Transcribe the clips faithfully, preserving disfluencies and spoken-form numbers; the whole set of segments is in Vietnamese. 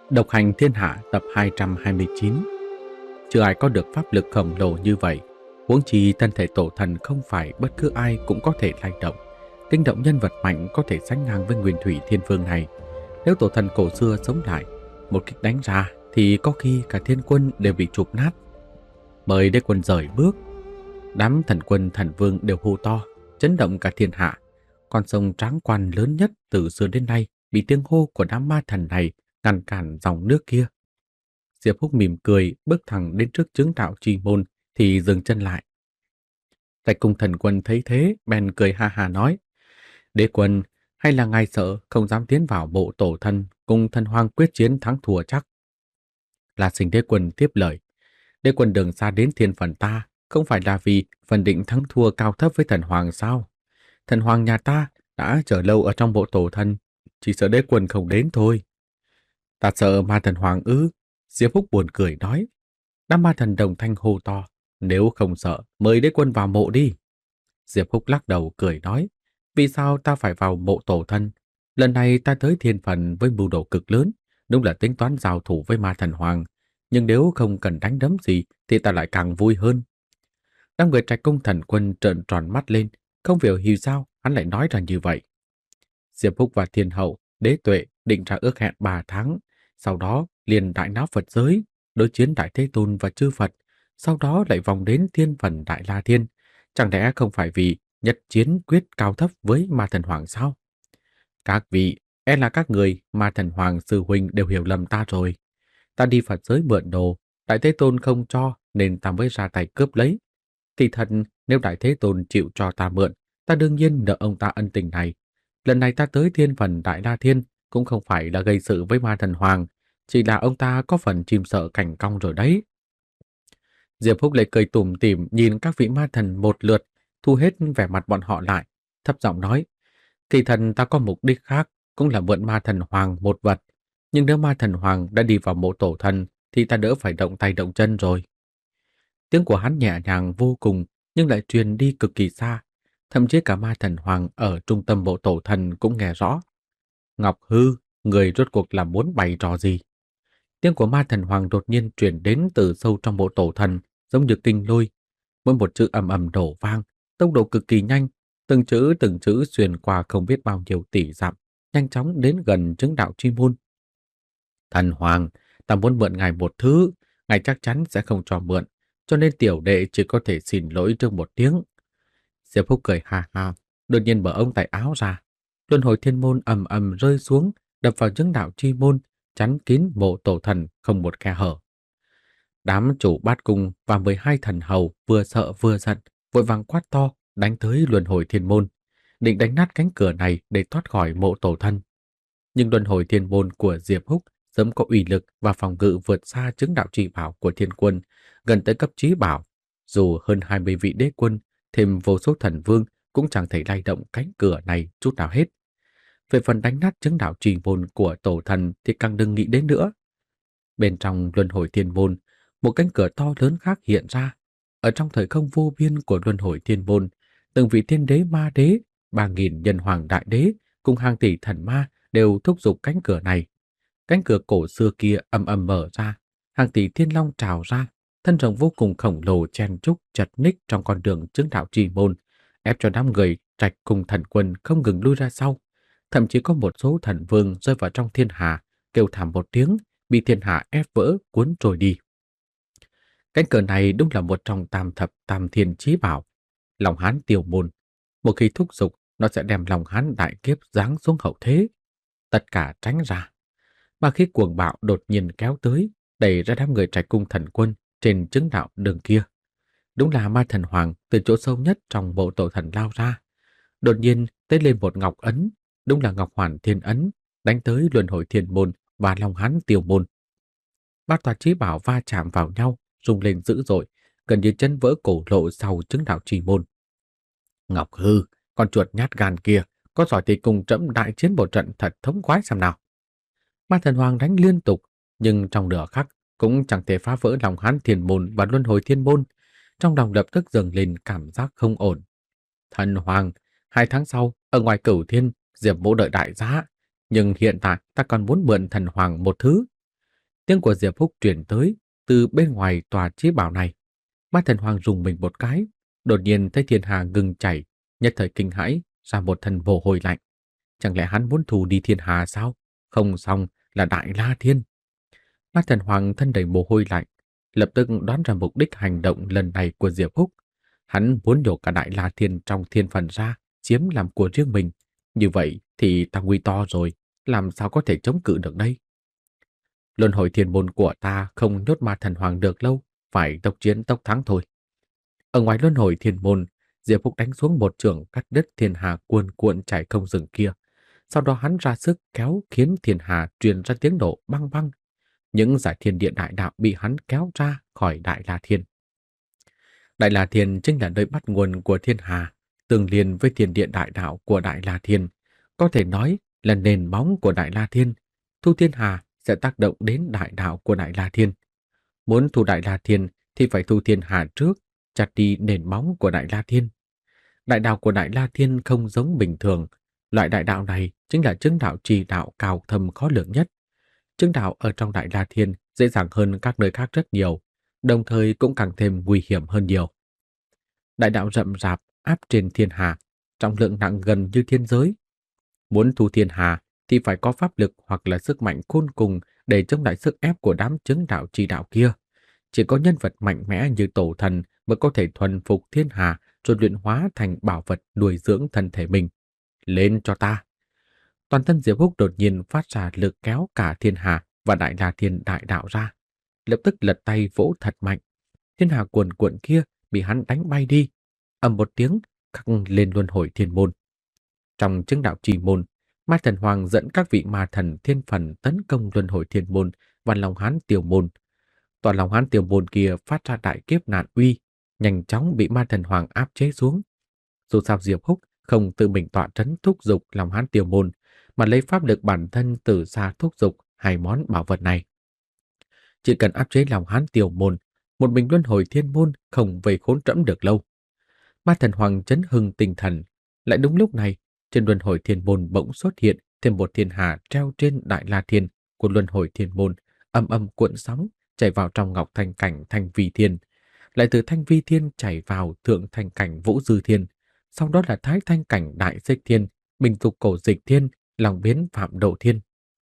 Độc hành thiên hạ tập hai trăm hai mươi chín. Chưa ai có được pháp lực khổng lồ như vậy, huống chi thân thể tổ thần không phải bất cứ ai cũng có thể lay động. Kinh động nhân vật mạnh có thể sánh ngang với Nguyên Thủy Thiên Vương này. Nếu tổ thần cổ xưa sống lại, một kích đánh ra thì có khi cả thiên quân đều bị chụp nát. Mời đế quân rời bước. Đám thần quân thần vương đều hô to, chấn động cả thiên hạ. Con sông Tráng Quan lớn nhất từ xưa đến nay bị tiếng hô của đám ma thần này ngăn cản dòng nước kia. Diệp Húc mỉm cười, bước thẳng đến trước chứng đạo chi môn thì dừng chân lại. Trạch Cung thần quân thấy thế, bèn cười ha ha nói: "Đế quân, hay là ngài sợ không dám tiến vào bộ tổ thân cùng thần hoàng quyết chiến thắng thua chắc?" La Sinh đế quân tiếp lời: "Đế quân đường xa đến thiên phần ta, không phải là vì phần định thắng thua cao thấp với thần hoàng sao? Thần hoàng nhà ta đã chờ lâu ở trong bộ tổ thân, chỉ sợ đế quân không đến thôi." "Ta sợ ma thần hoàng ư?" Diệp Phúc buồn cười nói. Đám ma thần đồng thanh hô to: "Nếu không sợ, mời đế quân vào mộ đi." Diệp Phúc lắc đầu cười nói: "Vì sao ta phải vào mộ tổ thân? Lần này ta tới thiên phần với mưu đồ cực lớn, đúng là tính toán giao thủ với ma thần hoàng. Nhưng nếu không cần đánh đấm gì thì ta lại càng vui hơn." Đám người Trạch Cung thần quân trợn tròn mắt lên, không hiểu vì sao hắn lại nói ra như vậy. Diệp Phúc và Thiên Hậu, Đế Tuệ định ra ước hẹn ba tháng, sau đó liền đại náo Phật giới, đối chiến Đại Thế Tôn và chư Phật, sau đó lại vòng đến thiên phần Đại La Thiên. Chẳng lẽ không phải vì nhất chiến quyết cao thấp với ma thần hoàng sao? Các vị, e là các người ma thần hoàng sư huynh đều hiểu lầm ta rồi. Ta đi Phật giới mượn đồ, Đại Thế Tôn không cho nên ta mới ra tay cướp lấy. Thì thật, nếu Đại Thế Tôn chịu cho ta mượn, ta đương nhiên nợ ông ta ân tình này. Lần này ta tới thiên phần Đại La Thiên cũng không phải là gây sự với ma thần hoàng, chỉ là ông ta có phần chim sợ cảnh cong rồi đấy. Diệp Phúc lại cười tủm tỉm nhìn các vị ma thần một lượt, thu hết vẻ mặt bọn họ lại, thấp giọng nói: "Kỳ thần ta có mục đích khác, cũng là mượn ma thần hoàng một vật. Nhưng nếu ma thần hoàng đã đi vào mộ tổ thần, thì ta đỡ phải động tay động chân rồi." Tiếng của hắn nhẹ nhàng vô cùng, nhưng lại truyền đi cực kỳ xa. Thậm chí cả ma thần hoàng ở trung tâm bộ tổ thần cũng nghe rõ. "Ngọc Hư, người rốt cuộc là muốn bày trò gì?" Tiếng của ma thần hoàng đột nhiên truyền đến từ sâu trong bộ tổ thần, giống như kinh lôi. Mỗi một chữ ầm ầm đổ vang, tốc độ cực kỳ nhanh, từng chữ từng chữ xuyên qua không biết bao nhiêu tỷ dặm, nhanh chóng đến gần chứng đạo chi môn. "Thần hoàng, ta muốn mượn ngài một thứ, ngài chắc chắn sẽ không cho mượn, cho nên tiểu đệ chỉ có thể xin lỗi trước một tiếng." Diệp Phúc cười ha ha, đột nhiên mở ống tay áo ra. Luân hồi thiên môn ầm ầm rơi xuống, đập vào chứng đạo chi môn, chắn kín bộ tổ thần không một khe hở. Đám chủ bát cung và mười hai thần hầu vừa sợ vừa giận, vội vàng quát to, đánh tới luân hồi thiên môn, định đánh nát cánh cửa này để thoát khỏi mộ tổ thân. Nhưng luân hồi thiên môn của Diệp Húc sớm có uy lực và phòng ngự vượt xa chứng đạo chỉ bảo của thiên quân, gần tới cấp trí bảo. Dù hơn hai mươi vị đế quân, thêm vô số thần vương cũng chẳng thể lay động cánh cửa này chút nào hết. Về phần đánh nát chứng đạo trì môn của tổ thần thì càng đừng nghĩ đến nữa. Bên trong luân hồi thiên môn, một cánh cửa to lớn khác hiện ra. Ở trong thời không vô biên của luân hồi thiên môn, từng vị thiên đế ma đế, ba nghìn nhân hoàng đại đế cùng hàng tỷ thần ma đều thúc giục cánh cửa này. Cánh cửa cổ xưa kia ầm ầm mở ra, hàng tỷ thiên long trào ra, thân rồng vô cùng khổng lồ chen chúc chật ních trong con đường chứng đạo trì môn, ép cho đám người Trạch cùng thần quân không ngừng lui ra sau. Thậm chí có một số thần vương rơi vào trong thiên hà, kêu thảm một tiếng, bị thiên hà ép vỡ cuốn trôi đi. Cánh cửa này đúng là một trong tam thập tam thiên chí bảo, Long Hán Tiêu Môn. Một khi thúc giục, nó sẽ đem Long Hán đại kiếp giáng xuống hậu thế. Tất cả tránh ra. Mà khi cuồng bạo đột nhiên kéo tới, đẩy ra đám người Trạch cung thần quân trên chứng đạo đường kia. Đúng là ma thần hoàng từ chỗ sâu nhất trong bộ tổ thần lao ra. Đột nhiên tới lên một ngọc ấn, đúng là ngọc hoàn thiên ấn, đánh tới luân hồi thiên môn và Long Hán Tiêu Môn. Ba tòa chí bảo va chạm vào nhau, rung lên dữ dội, gần như chân vỡ cổ lộ sau chứng đạo trì môn. "Ngọc Hư, con chuột nhát gan kia, có giỏi thì cùng trẫm đại chiến một trận thật thống khoái xem nào." Ma thần hoàng đánh liên tục, nhưng trong nửa khắc cũng chẳng thể phá vỡ Long Hán Thiên Môn và Luân Hồi Thiên Môn. Trong lòng lập tức dâng lên cảm giác không ổn. "Thần hoàng, hai tháng sau, ở ngoài Cửu Thiên, Diệp Mỗ đợi đại giá. Nhưng hiện tại ta còn muốn mượn thần hoàng một thứ." Tiếng của Diệp Húc truyền tới từ bên ngoài tòa chí bảo này. Ma Thần Hoàng rùng mình một cái, đột nhiên thấy thiên hà ngừng chảy, nhất thời kinh hãi, ra một thân mồ hôi lạnh. Chẳng lẽ hắn muốn thù đi thiên hà sao? Không xong là Đại La Thiên. Ma Thần Hoàng thân đầy mồ hôi lạnh, lập tức đoán ra mục đích hành động lần này của Diệp Húc. Hắn muốn nhổ cả Đại La Thiên trong thiên phần ra, chiếm làm của riêng mình. Như vậy thì ta nguy to rồi, làm sao có thể chống cự được đây? Luân hồi thiên môn của ta không nhốt Ma Thần Hoàng được lâu, phải tốc chiến tốc thắng thôi. Ở ngoài luân hồi thiên môn, Diệp Phúc đánh xuống một trường cắt đứt thiên hà cuồn cuộn chảy không dừng kia. Sau đó hắn ra sức kéo khiến thiên hà truyền ra tiếng nổ băng băng. Những giải thiên địa đại đạo bị hắn kéo ra khỏi Đại La Thiên. Đại La Thiên chính là nơi bắt nguồn của thiên hà, tương liên với thiên địa đại đạo của Đại La Thiên. Có thể nói là nền móng của Đại La Thiên. Thu thiên hà sẽ tác động đến đại đạo của Đại La Thiên. Muốn thu Đại La Thiên thì phải thu thiên hà trước, chặt đi nền móng của Đại La Thiên. Đại đạo của Đại La Thiên không giống bình thường. Loại đại đạo này chính là chứng đạo trì đạo cao thâm khó lường nhất. Chứng đạo ở trong Đại La Thiên dễ dàng hơn các nơi khác rất nhiều, đồng thời cũng càng thêm nguy hiểm hơn nhiều. Đại đạo rậm rạp áp trên thiên hà, trọng lượng nặng gần như thiên giới. Muốn thu thiên hà thì phải có pháp lực hoặc là sức mạnh khôn cùng để chống lại sức ép của đám chứng đạo trì đạo kia. Chỉ có nhân vật mạnh mẽ như tổ thần mới có thể thuần phục thiên hà rồi luyện hóa thành bảo vật nuôi dưỡng thân thể mình. Lên cho ta! Toàn thân Diệp Húc đột nhiên phát ra lực kéo cả thiên hà và Đại La Thiên đại đạo ra. Lập tức lật tay vỗ thật mạnh. Thiên hà cuồn cuộn kia bị hắn đánh bay đi. Ầm một tiếng, khắc lên luân hồi thiên môn. Trong chứng đạo trì môn, Ma Thần Hoàng dẫn các vị ma thần thiên phần tấn công luân hồi thiên môn và Long Hán Tiểu môn. Toàn Long Hán Tiểu môn kia phát ra đại kiếp nạn uy, nhanh chóng bị Ma Thần Hoàng áp chế xuống. Dù sao Diệp Húc không tự mình tọa trấn thúc giục Long Hán Tiểu môn, mà lấy pháp lực bản thân từ xa thúc giục hai món bảo vật này. Chỉ cần áp chế Long Hán Tiểu môn, một mình luân hồi thiên môn không vây khốn trẫm được lâu. Ma Thần Hoàng chấn hưng tinh thần. Lại đúng lúc này, trên luân hồi thiên môn bỗng xuất hiện thêm một thiên hà treo trên Đại La Thiên của luân hồi thiên môn, âm âm cuộn sóng chảy vào trong ngọc thanh cảnh Thanh Vi Thiên, lại từ Thanh Vi Thiên chảy vào thượng thanh cảnh Vũ Dư Thiên, sau đó là thái thanh cảnh Đại Xích Thiên, bình tục cổ Dịch Thiên, lòng biến Phạm Độ Thiên.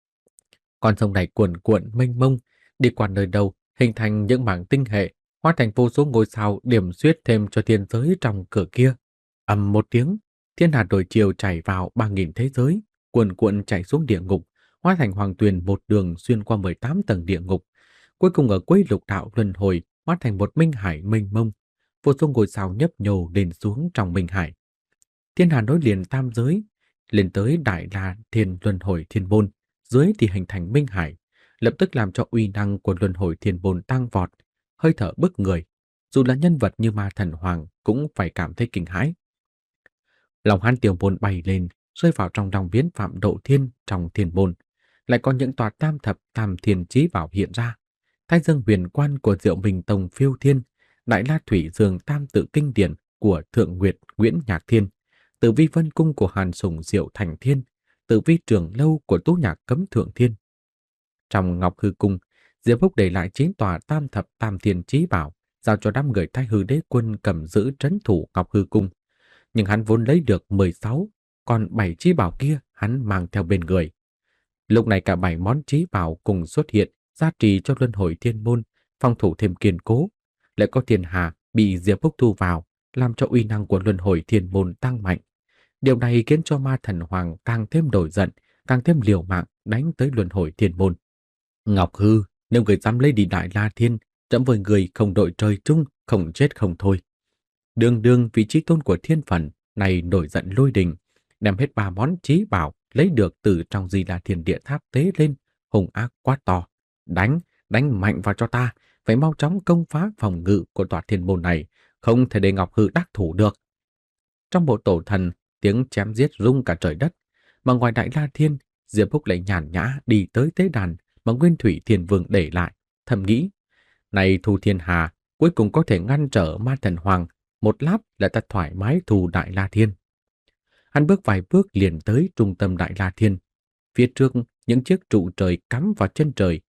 Con sông này cuồn cuộn mênh mông, đi qua nơi đâu hình thành những mảng tinh hệ, hóa thành vô số ngôi sao điểm xuyết thêm cho thiên giới trong cửa kia. Ầm một tiếng, thiên hà đổi chiều chảy vào ba nghìn thế giới, cuồn cuộn chảy xuống địa ngục, hóa thành hoàng tuyền một đường xuyên qua mười tám tầng địa ngục. Cuối cùng ở cuối lục đạo luân hồi, hóa thành một minh hải mênh mông, vô số ngôi sao nhấp nhô lên xuống trong minh hải. Thiên hà nối liền tam giới, lên tới Đại La Thiên luân hồi thiên môn, dưới thì hình thành minh hải, lập tức làm cho uy năng của luân hồi thiên môn tăng vọt, hơi thở bức người. Dù là nhân vật như Ma Thần Hoàng cũng phải cảm thấy kinh hãi. Long Hán Tiểu môn bay lên, rơi vào trong lòng biến Phạm Độ Thiên trong thiên môn. Lại có những tòa tam thập tam thiên chí bảo hiện ra. Thái Dương huyền quan của Diệu Minh Tông Phiêu Thiên, Đại La Thủy Dương tam tự kinh điển của Thượng Nguyệt Nguyễn Nhạc Thiên, Tử Vi Vân Cung của Hàn Sùng Diệu Thành Thiên, Tử Vi Trường Lâu của Tú Nhạc Cấm Thượng Thiên. Trong Ngọc Hư Cung, Diệp Húc để lại chín tòa tam thập tam thiên chí bảo, giao cho đám người Thái Hư Đế Quân cầm giữ trấn thủ Ngọc Hư Cung. Nhưng hắn vốn lấy được mười sáu, còn bảy chí bảo kia hắn mang theo bên người. Lúc này cả bảy món chí bảo cùng xuất hiện, gia trì cho luân hồi thiên môn, phòng thủ thêm kiên cố. Lại có thiên hà bị Diệp Húc thu vào, làm cho uy năng của luân hồi thiên môn tăng mạnh. Điều này khiến cho Ma Thần Hoàng càng thêm nổi giận, càng thêm liều mạng đánh tới luân hồi thiên môn. Ngọc Hư, nếu người dám lấy đi Đại La Thiên, trẫm với người không đội trời chung, không chết không thôi. Đường đường vị trí tôn của thiên phần này nổi giận lôi đình, đem hết ba món chí bảo lấy được từ trong Di La Thiên Địa Tháp tế lên, hùng ác quá to. Đánh, đánh mạnh vào cho ta, phải mau chóng công phá phòng ngự của tòa thiên môn này, không thể để Ngọc Hư đắc thủ được. Trong bộ tổ thần, tiếng chém giết rung cả trời đất, mà ngoài Đại La Thiên, Diệp Húc lại nhàn nhã đi tới tế đàn mà Nguyên Thủy Thiên Vương để lại, thầm nghĩ, này Thu Thiên Hà, cuối cùng có thể ngăn trở Ma Thần Hoàng, một lát là ta thoải mái thu Đại La Thiên. Hắn bước vài bước liền tới trung tâm Đại La Thiên. Phía trước, những chiếc trụ trời cắm vào chân trời,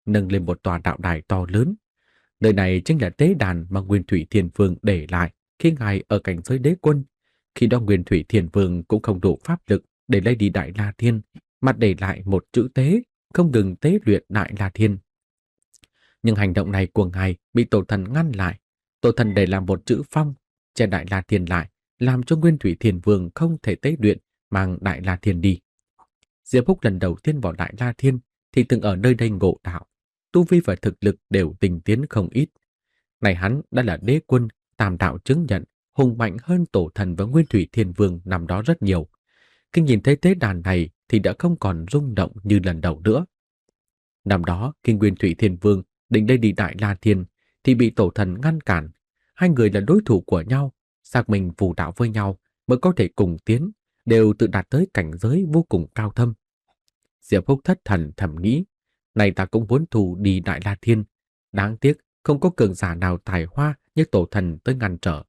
nâng lên một tòa đạo đài to lớn. Nơi này chính là tế đàn mà Nguyên Thủy Thiên Vương để lại khi ngài ở cảnh giới đế quân. Khi đó Nguyên Thủy Thiên Vương cũng không đủ pháp lực để lấy đi Đại La Thiên, mà để lại một chữ tế, không ngừng tế luyện Đại La Thiên. Nhưng hành động này của ngài bị tổ thần ngăn lại. Tổ thần để làm một chữ phong, che Đại La Thiên lại, làm cho Nguyên Thủy Thiên Vương không thể tế luyện, mang Đại La Thiên đi. Diệp Húc lần đầu tiên vào Đại La Thiên thì từng ở nơi đây ngộ đạo, tu vi và thực lực đều tinh tiến không ít. Này hắn đã là đế quân, tam đạo chứng nhận, hùng mạnh hơn tổ thần và Nguyên Thủy Thiên Vương năm đó rất nhiều. Khi nhìn thấy tế đàn này thì đã không còn rung động như lần đầu nữa. Năm đó, khi Nguyên Thủy Thiên Vương định đây đi Đại La Thiên thì bị tổ thần ngăn cản. Hai người là đối thủ của nhau, xác mình phù đạo với nhau mới có thể cùng tiến, đều tự đạt tới cảnh giới vô cùng cao thâm. Diệp Húc thất thần thầm nghĩ, này ta cũng muốn thù đi Đại La Thiên, đáng tiếc không có cường giả nào tài hoa như tổ thần tới ngăn trở.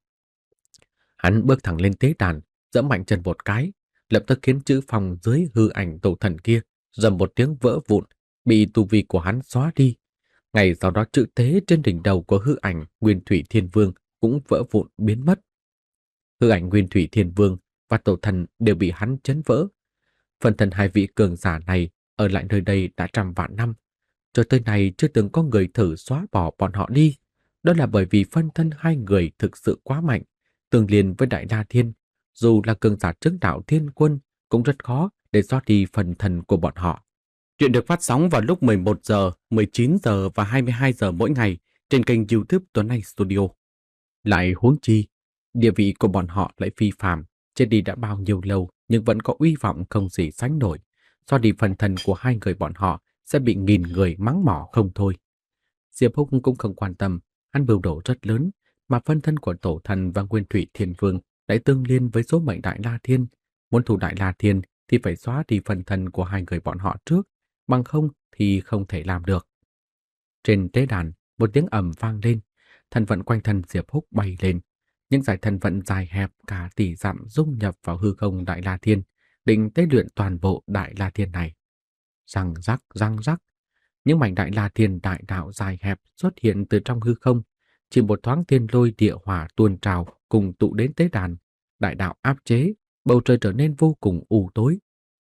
Hắn bước thẳng lên tế đàn, giẫm mạnh chân một cái, lập tức khiến chữ phong dưới hư ảnh tổ thần kia rầm một tiếng vỡ vụn, bị tu vi của hắn xóa đi. Ngày sau đó chữ tế trên đỉnh đầu của hư ảnh Nguyên Thủy Thiên Vương cũng vỡ vụn biến mất. Hư ảnh Nguyên Thủy Thiên Vương và tổ thần đều bị hắn chấn vỡ. Phần thân hai vị cường giả này ở lại nơi đây đã trăm vạn năm, cho tới nay chưa từng có người thử xóa bỏ bọn họ đi. Đó là bởi vì phân thân hai người thực sự quá mạnh, tương liên với Đại La Thiên, dù là cường giả chứng đạo thiên quân cũng rất khó để xóa đi phần thân của bọn họ. Chuyện được phát sóng vào lúc mười một giờ, mười chín giờ và hai mươi hai giờ mỗi ngày trên kênh YouTube Tuấn Anh Studio. Lại huống chi, địa vị của bọn họ lại phi phàm, chết đi đã bao nhiêu lâu nhưng vẫn có uy vọng không gì sánh nổi. Xóa đi phần thân của hai người bọn họ sẽ bị nghìn người mắng mỏ không thôi. Diệp Húc cũng không quan tâm, hắn mưu đồ rất lớn, mà phân thân của tổ thần và Nguyên Thủy Thiên Vương lại tương liên với số mệnh Đại La Thiên. Muốn thủ Đại La Thiên thì phải xóa đi phần thân của hai người bọn họ trước, bằng không thì không thể làm được. Trên tế đàn, một tiếng ầm vang lên, thần vận quanh thân Diệp Húc bay lên. Những dải thần vận dài hẹp cả tỷ dặm dung nhập vào hư không Đại La Thiên, định tế luyện toàn bộ Đại La Thiên này. Răng rắc, răng rắc, những mảnh Đại La Thiên đại đạo dài hẹp xuất hiện từ trong hư không, chỉ một thoáng thiên lôi địa hỏa tuôn trào cùng tụ đến tế đàn, đại đạo áp chế, bầu trời trở nên vô cùng u tối.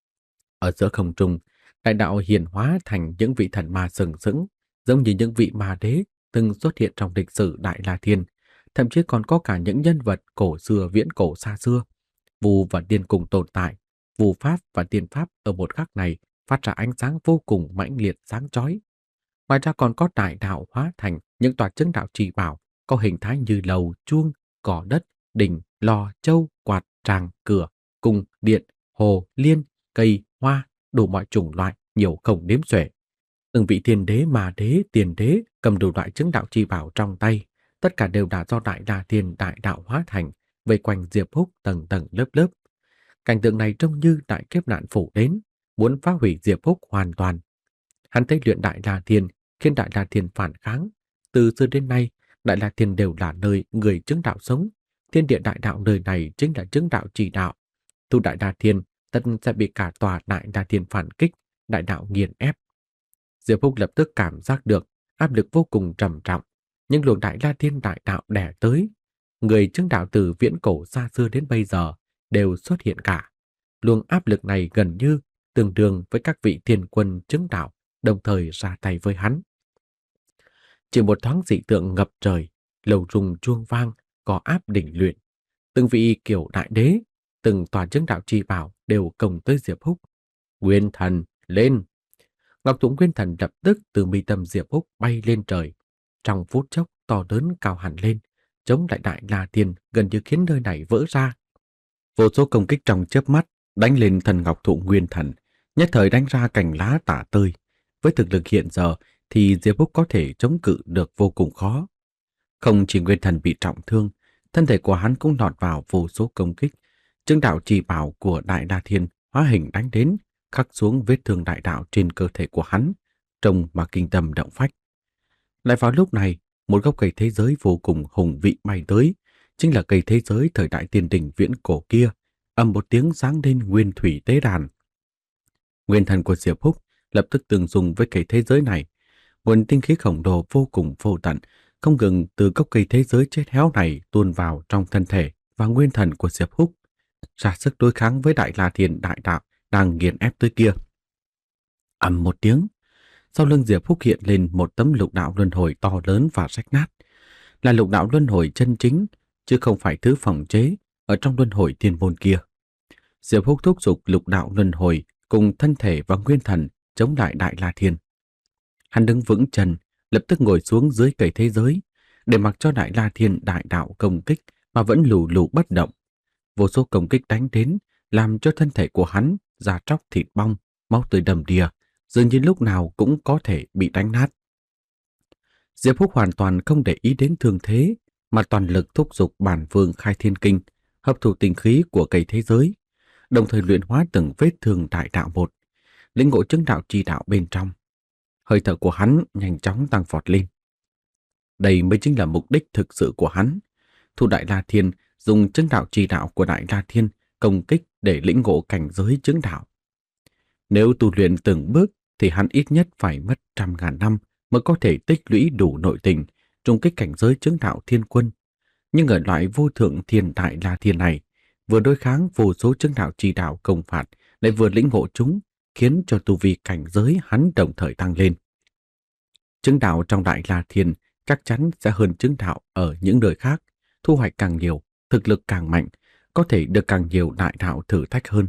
Ở giữa không trung, đại đạo hiển hóa thành những vị thần ma sừng sững, giống như những vị ma đế từng xuất hiện trong lịch sử Đại La Thiên, thậm chí còn có cả những nhân vật cổ xưa viễn cổ xa xưa. Vu và tiên cùng tồn tại, Vu pháp và tiên pháp ở một khắc này phát ra ánh sáng vô cùng mãnh liệt sáng chói. Ngoài ra còn có đại đạo hóa thành những tòa chứng đạo trì bảo, có hình thái như lầu, chuông, cỏ đất, đỉnh, lò, châu, quạt, tràng, cửa, cung, điện, hồ, liên, cây, hoa, đủ mọi chủng loại, nhiều không đếm xuể. Từng vị thiên đế, ma đế, tiền đế cầm đủ loại chứng đạo trì bảo trong tay, tất cả đều đã do Đại La Thiên đại đạo hóa thành, vây quanh Diệp Húc tầng tầng lớp lớp. Cảnh tượng này trông như đại kiếp nạn phủ đến, muốn phá hủy Diệp Húc hoàn toàn. Hắn thấy luyện Đại La Thiên khiến Đại La Thiên phản kháng. Từ xưa đến nay, Đại La Thiên đều là nơi người chứng đạo sống. Thiên địa đại đạo nơi này chính là chứng đạo chỉ đạo. Tu Đại La Thiên tất sẽ bị cả tòa Đại La Thiên phản kích, đại đạo nghiền ép. Diệp Húc lập tức cảm giác được áp lực vô cùng trầm trọng. Nhưng luồng Đại La Thiên đại đạo đè tới, người chứng đạo từ viễn cổ xa xưa đến bây giờ đều xuất hiện cả. Luồng áp lực này gần như tương đương với các vị thiên quân chứng đạo đồng thời ra tay với hắn. Chỉ một thoáng dị tượng ngập trời, lầu rung chuông vang, có áp đỉnh luyện. Từng vị kiểu đại đế, từng tòa chứng đạo chi bảo đều công tới Diệp Húc. Nguyên thần, lên! Ngọc Thụ Nguyên Thần lập tức từ mi tâm Diệp Húc bay lên trời. Trong phút chốc to lớn cao hẳn lên, chống lại Đại La Thiên gần như khiến nơi này vỡ ra. Vô số công kích trong chớp mắt đánh lên thần Ngọc Thụ Nguyên Thần, nhất thời đánh ra cành lá tả tơi. Với thực lực hiện giờ thì Diệp Húc có thể chống cự được vô cùng khó. Không chỉ Nguyên Thần bị trọng thương, thân thể của hắn cũng lọt vào vô số công kích. Chứng đạo trì bảo của Đại La Thiên hóa hình đánh đến, khắc xuống vết thương đại đạo trên cơ thể của hắn, trông mà kinh tâm động phách. Lại vào lúc này, một gốc cây thế giới vô cùng hùng vị bay tới, chính là cây thế giới thời đại tiên đỉnh viễn cổ kia, ầm một tiếng sáng lên nguyên thủy tế đàn. Nguyên thần của Diệp Húc lập tức tương dung với cây thế giới này. Nguồn tinh khí khổng lồ vô cùng vô tận, không ngừng từ gốc cây thế giới chết héo này tuôn vào trong thân thể và nguyên thần của Diệp Húc, ra sức đối kháng với Đại La Thiên đại đạo đang nghiền ép tới kia. Ầm một tiếng, sau lưng Diệp Húc hiện lên một tấm lục đạo luân hồi to lớn và rách nát, là lục đạo luân hồi chân chính, chứ không phải thứ phòng chế ở trong luân hồi thiên môn kia. Diệp Húc thúc giục lục đạo luân hồi cùng thân thể và nguyên thần chống lại Đại La Thiên. Hắn đứng vững chân, lập tức ngồi xuống dưới cây thế giới, để mặc cho Đại La Thiên đại đạo công kích mà vẫn lù lù bất động. Vô số công kích đánh đến, làm cho thân thể của hắn da tróc thịt bong, máu tươi đầm đìa, dường như lúc nào cũng có thể bị đánh nát. Diệp Húc hoàn toàn không để ý đến thương thế, mà toàn lực thúc giục bản vương khai thiên kinh, hấp thụ tinh khí của cây thế giới, đồng thời luyện hóa từng vết thương đại đạo một, lĩnh ngộ chứng đạo chi đạo bên trong. Hơi thở của hắn nhanh chóng tăng vọt lên. Đây mới chính là mục đích thực sự của hắn. Thu Đại La Thiên dùng chứng đạo chi đạo của Đại La Thiên công kích để lĩnh ngộ cảnh giới chứng đạo. Nếu tu luyện từng bước thì hắn ít nhất phải mất trăm ngàn năm mới có thể tích lũy đủ nội tình, trùng kích cảnh giới chứng đạo thiên quân. Nhưng ở loại vô thượng thiên Đại La Thiên này, vừa đối kháng vô số chứng đạo chi đạo công phạt, lại vừa lĩnh ngộ chúng, khiến cho tu vi cảnh giới hắn đồng thời tăng lên. Chứng đạo trong Đại La Thiên chắc chắn sẽ hơn chứng đạo ở những nơi khác, thu hoạch càng nhiều, thực lực càng mạnh, có thể được càng nhiều đại đạo thử thách hơn.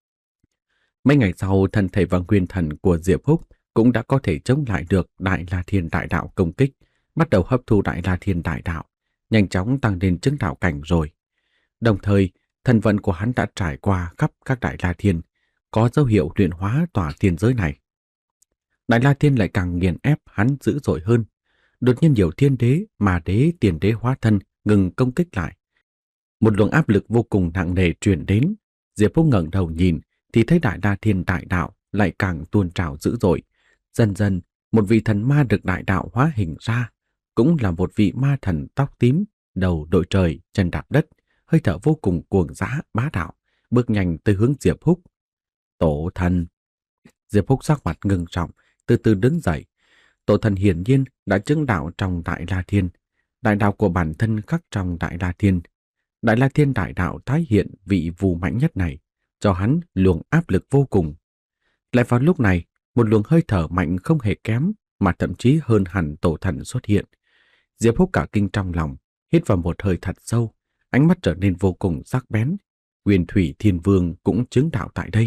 Mấy ngày sau, thân thể và nguyên thần của Diệp Húc cũng đã có thể chống lại được Đại La Thiên đại đạo công kích, bắt đầu hấp thu Đại La Thiên đại đạo, nhanh chóng tăng lên chứng đạo cảnh rồi. Đồng thời, thần vận của hắn đã trải qua khắp các Đại La Thiên, có dấu hiệu luyện hóa tòa thiên giới này. Đại La Thiên lại càng nghiền ép hắn dữ dội hơn. Đột nhiên nhiều thiên đế, mà đế, tiền đế hóa thân ngừng công kích lại. Một luồng áp lực vô cùng nặng nề truyền đến. Diệp Húc ngẩng đầu nhìn thì thấy Đại La Thiên đại đạo lại càng tuôn trào dữ dội. Dần dần, một vị thần ma được đại đạo hóa hình ra, cũng là một vị ma thần tóc tím, đầu đội trời, chân đạp đất, hơi thở vô cùng cuồng dã bá đạo, bước nhanh tới hướng Diệp Húc. Tổ thần! Diệp Húc sắc mặt ngưng trọng, từ từ đứng dậy. Tổ thần hiển nhiên đã chứng đạo trong Đại La Thiên, đại đạo của bản thân khắc trong Đại La Thiên. Đại La Thiên đại đạo tái hiện vị vù mạnh nhất này, cho hắn luồng áp lực vô cùng. Lại vào lúc này, một luồng hơi thở mạnh không hề kém, mà thậm chí hơn hẳn tổ thần xuất hiện. Diệp Húc cả kinh trong lòng, hít vào một hơi thật sâu, ánh mắt trở nên vô cùng sắc bén. Huyền Thủy Thiên Vương cũng chứng đạo tại đây.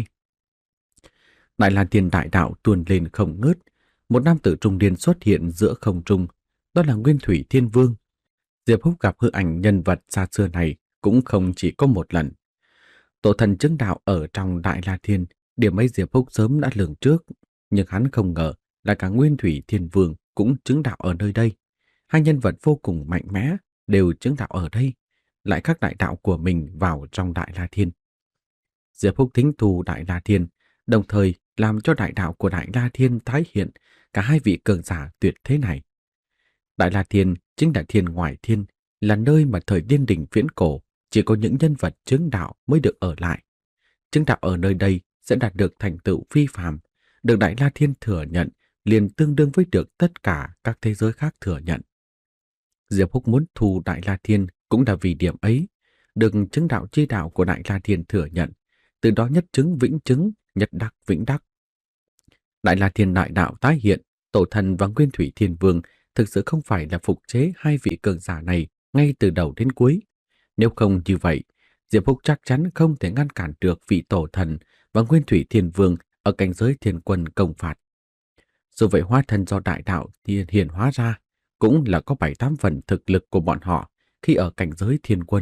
Đại La Thiên đại đạo tuôn lên không ngớt, một nam tử trung niên xuất hiện giữa không trung, đó là Nguyên Thủy Thiên Vương. Diệp Húc gặp hư ảnh nhân vật xa xưa này cũng không chỉ có một lần. Tổ thần chứng đạo ở trong Đại La Thiên, điểm ấy Diệp Húc sớm đã lường trước, nhưng hắn không ngờ là cả Nguyên Thủy Thiên Vương cũng chứng đạo ở nơi đây. Hai nhân vật vô cùng mạnh mẽ đều chứng đạo ở đây, lại khắc đại đạo của mình vào trong Đại La Thiên. Diệp Húc thính thù Đại La Thiên, đồng thời làm cho đại đạo của Đại La Thiên tái hiện cả hai vị cường giả tuyệt thế này. Đại La Thiên chính là thiên ngoại thiên, là nơi mà thời điên đỉnh viễn cổ chỉ có những nhân vật chứng đạo mới được ở lại. Chứng đạo ở nơi đây sẽ đạt được thành tựu phi phàm, được Đại La Thiên thừa nhận, liền tương đương với được tất cả các thế giới khác thừa nhận. Diệp Húc muốn thu Đại La Thiên cũng là vì điểm ấy, được chứng đạo chi đạo của Đại La Thiên thừa nhận, từ đó nhất chứng vĩnh chứng, nhất đắc vĩnh đắc. Đại La Thiên đại đạo tái hiện, tổ thần và Nguyên Thủy Thiên Vương thực sự không phải là phục chế hai vị cường giả này ngay từ đầu đến cuối. Nếu không như vậy, Diệp Húc chắc chắn không thể ngăn cản được vị tổ thần và Nguyên Thủy Thiên Vương ở cảnh giới thiên quân công phạt. Dù vậy hóa thân do đại đạo thiên hiển hóa ra cũng là có bảy tám phần thực lực của bọn họ khi ở cảnh giới thiên quân.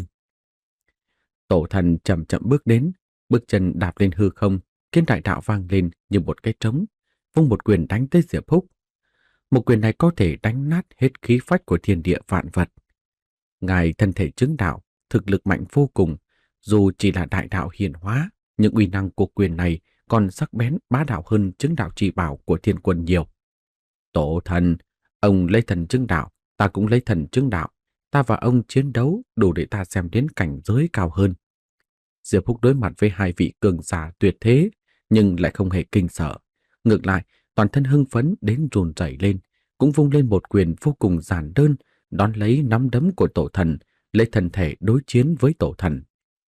Tổ thần chậm chậm bước đến, bước chân đạp lên hư không, khiến đại đạo vang lên như một cái trống, vung một quyền đánh tới Diệp Húc. Một quyền này có thể đánh nát hết khí phách của thiên địa vạn vật. Ngài thân thể chứng đạo, thực lực mạnh vô cùng, dù chỉ là đại đạo hiển hóa, nhưng uy năng của quyền này còn sắc bén bá đạo hơn chứng đạo chỉ bảo của thiên quân nhiều. Tổ thần, ông lấy thần chứng đạo, ta cũng lấy thần chứng đạo, ta và ông chiến đấu đủ để ta xem đến cảnh giới cao hơn. Diệp Húc đối mặt với hai vị cường giả tuyệt thế, nhưng lại không hề kinh sợ. Ngược lại, toàn thân hưng phấn đến run rẩy lên, cũng vung lên một quyền vô cùng giản đơn, đón lấy nắm đấm của tổ thần, lấy thân thể đối chiến với tổ thần.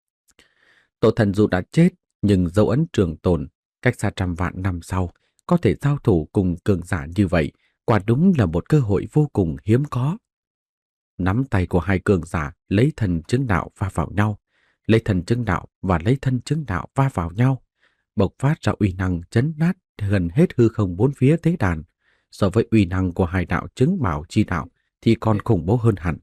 Tổ thần dù đã chết, nhưng dấu ấn trường tồn, cách xa trăm vạn năm sau, có thể giao thủ cùng cường giả như vậy, quả đúng là một cơ hội vô cùng hiếm có. Nắm tay của hai cường giả lấy thần chứng đạo va vào nhau, lấy thần chứng đạo và lấy thân chứng đạo va vào nhau, bộc phát ra uy năng chấn nát gần hết hư không bốn phía tế đàn. So với uy năng của hai đạo chứng bảo chi đạo thì còn khủng bố hơn hẳn.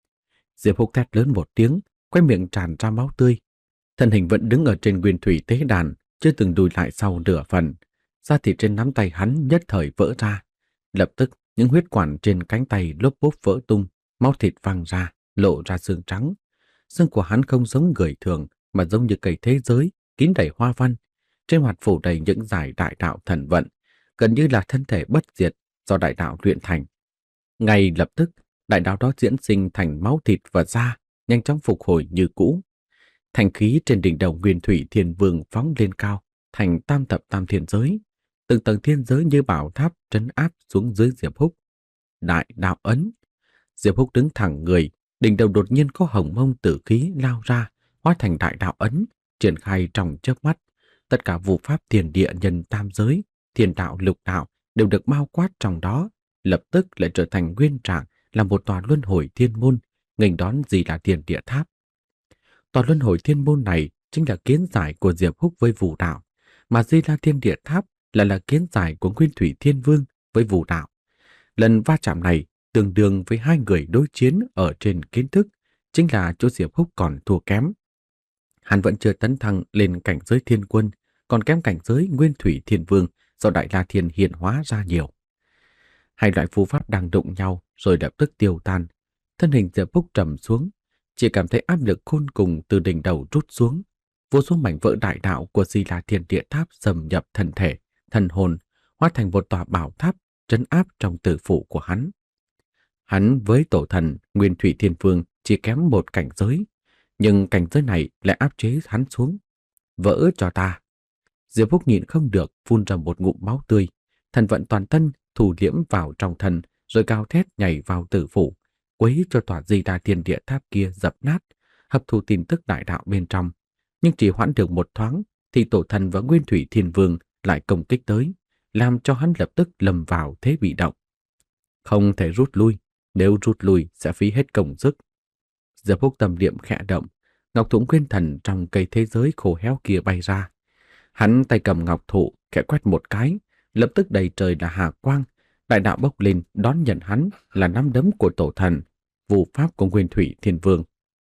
Diệp Húc thét lớn một tiếng, quay miệng tràn ra máu tươi. Thân hình vẫn đứng ở trên nguyên thủy tế đàn, chưa từng lùi lại sau nửa phần. Da thịt trên nắm tay hắn nhất thời vỡ ra. Lập tức, những huyết quản trên cánh tay lốp bốp vỡ tung, máu thịt văng ra, lộ ra xương trắng. Xương của hắn không giống người thường, mà giống như cây thế giới, kín đầy hoa văn. Trên mặt phủ đầy những dải đại đạo thần vận, gần như là thân thể bất diệt do đại đạo luyện thành. Ngay lập tức, đại đạo đó diễn sinh thành máu thịt và da, nhanh chóng phục hồi như cũ. Thành khí trên đỉnh đầu Nguyên Thủy Thiên Vương phóng lên cao, thành tam thập tam thiên giới. Từng tầng thiên giới như bảo tháp trấn áp xuống dưới Diệp Húc. Đại đạo ấn. Diệp Húc đứng thẳng người, đỉnh đầu đột nhiên có hồng mông tử khí lao ra, hóa thành đại đạo ấn, triển khai trong chớp mắt. Tất cả vụ pháp thiên địa nhân tam giới, thiên đạo lục đạo đều được bao quát trong đó, lập tức lại trở thành nguyên trạng, là một tòa luân hồi thiên môn, nghênh đón gì là thiên địa tháp. Tòa luân hồi thiên môn này chính là kiến giải của Diệp Húc với Vũ đạo, mà Di La Thiên Địa Tháp lại là kiến giải của Nguyên Thủy Thiên Vương với Vũ đạo. Lần va chạm này tương đương với hai người đối chiến ở trên kiến thức, chính là chỗ Diệp Húc còn thua kém. Hắn vẫn chưa tấn thăng lên cảnh giới thiên quân, còn kém cảnh giới Nguyên Thủy Thiên Vương do Đại La Thiên hiện hóa ra nhiều. Hai loại phù pháp đang đụng nhau rồi lập tức tiêu tan. Thân hình Diệp Húc trầm xuống, chỉ cảm thấy áp lực khôn cùng từ đỉnh đầu rút xuống. Vô số mảnh vỡ đại đạo của Di La Thiên Địa Tháp xâm nhập thân thể, thần hồn, hóa thành một tòa bảo tháp trấn áp trong tử phủ của hắn. Hắn với tổ thần Nguyên Thủy Thiên Vương chỉ kém một cảnh giới, nhưng cảnh giới này lại áp chế hắn xuống. Vỡ cho ta. Diệp Húc nhịn không được phun ra một ngụm máu tươi, thần vận toàn thân thủ liễm vào trong thân, rồi cao thét nhảy vào tử phủ, quấy cho tòa Di La Thiên Địa Tháp kia dập nát, hấp thu tin tức đại đạo bên trong. Nhưng chỉ hoãn được một thoáng thì tổ thần và Nguyên Thủy Thiên Vương lại công kích tới, làm cho hắn lập tức lầm vào thế bị động. Không thể rút lui, nếu rút lui sẽ phí hết công sức. Diệp Húc tâm niệm khẽ động, ngọc thụ nguyên thần trong cây thế giới khô héo kia bay ra. Hắn tay cầm ngọc thụ, khẽ quét một cái, lập tức đầy trời là hà quang, đại đạo bốc lên đón nhận hắn là nắm đấm của tổ thần, vụ pháp của Nguyên Thủy Thiên Vương.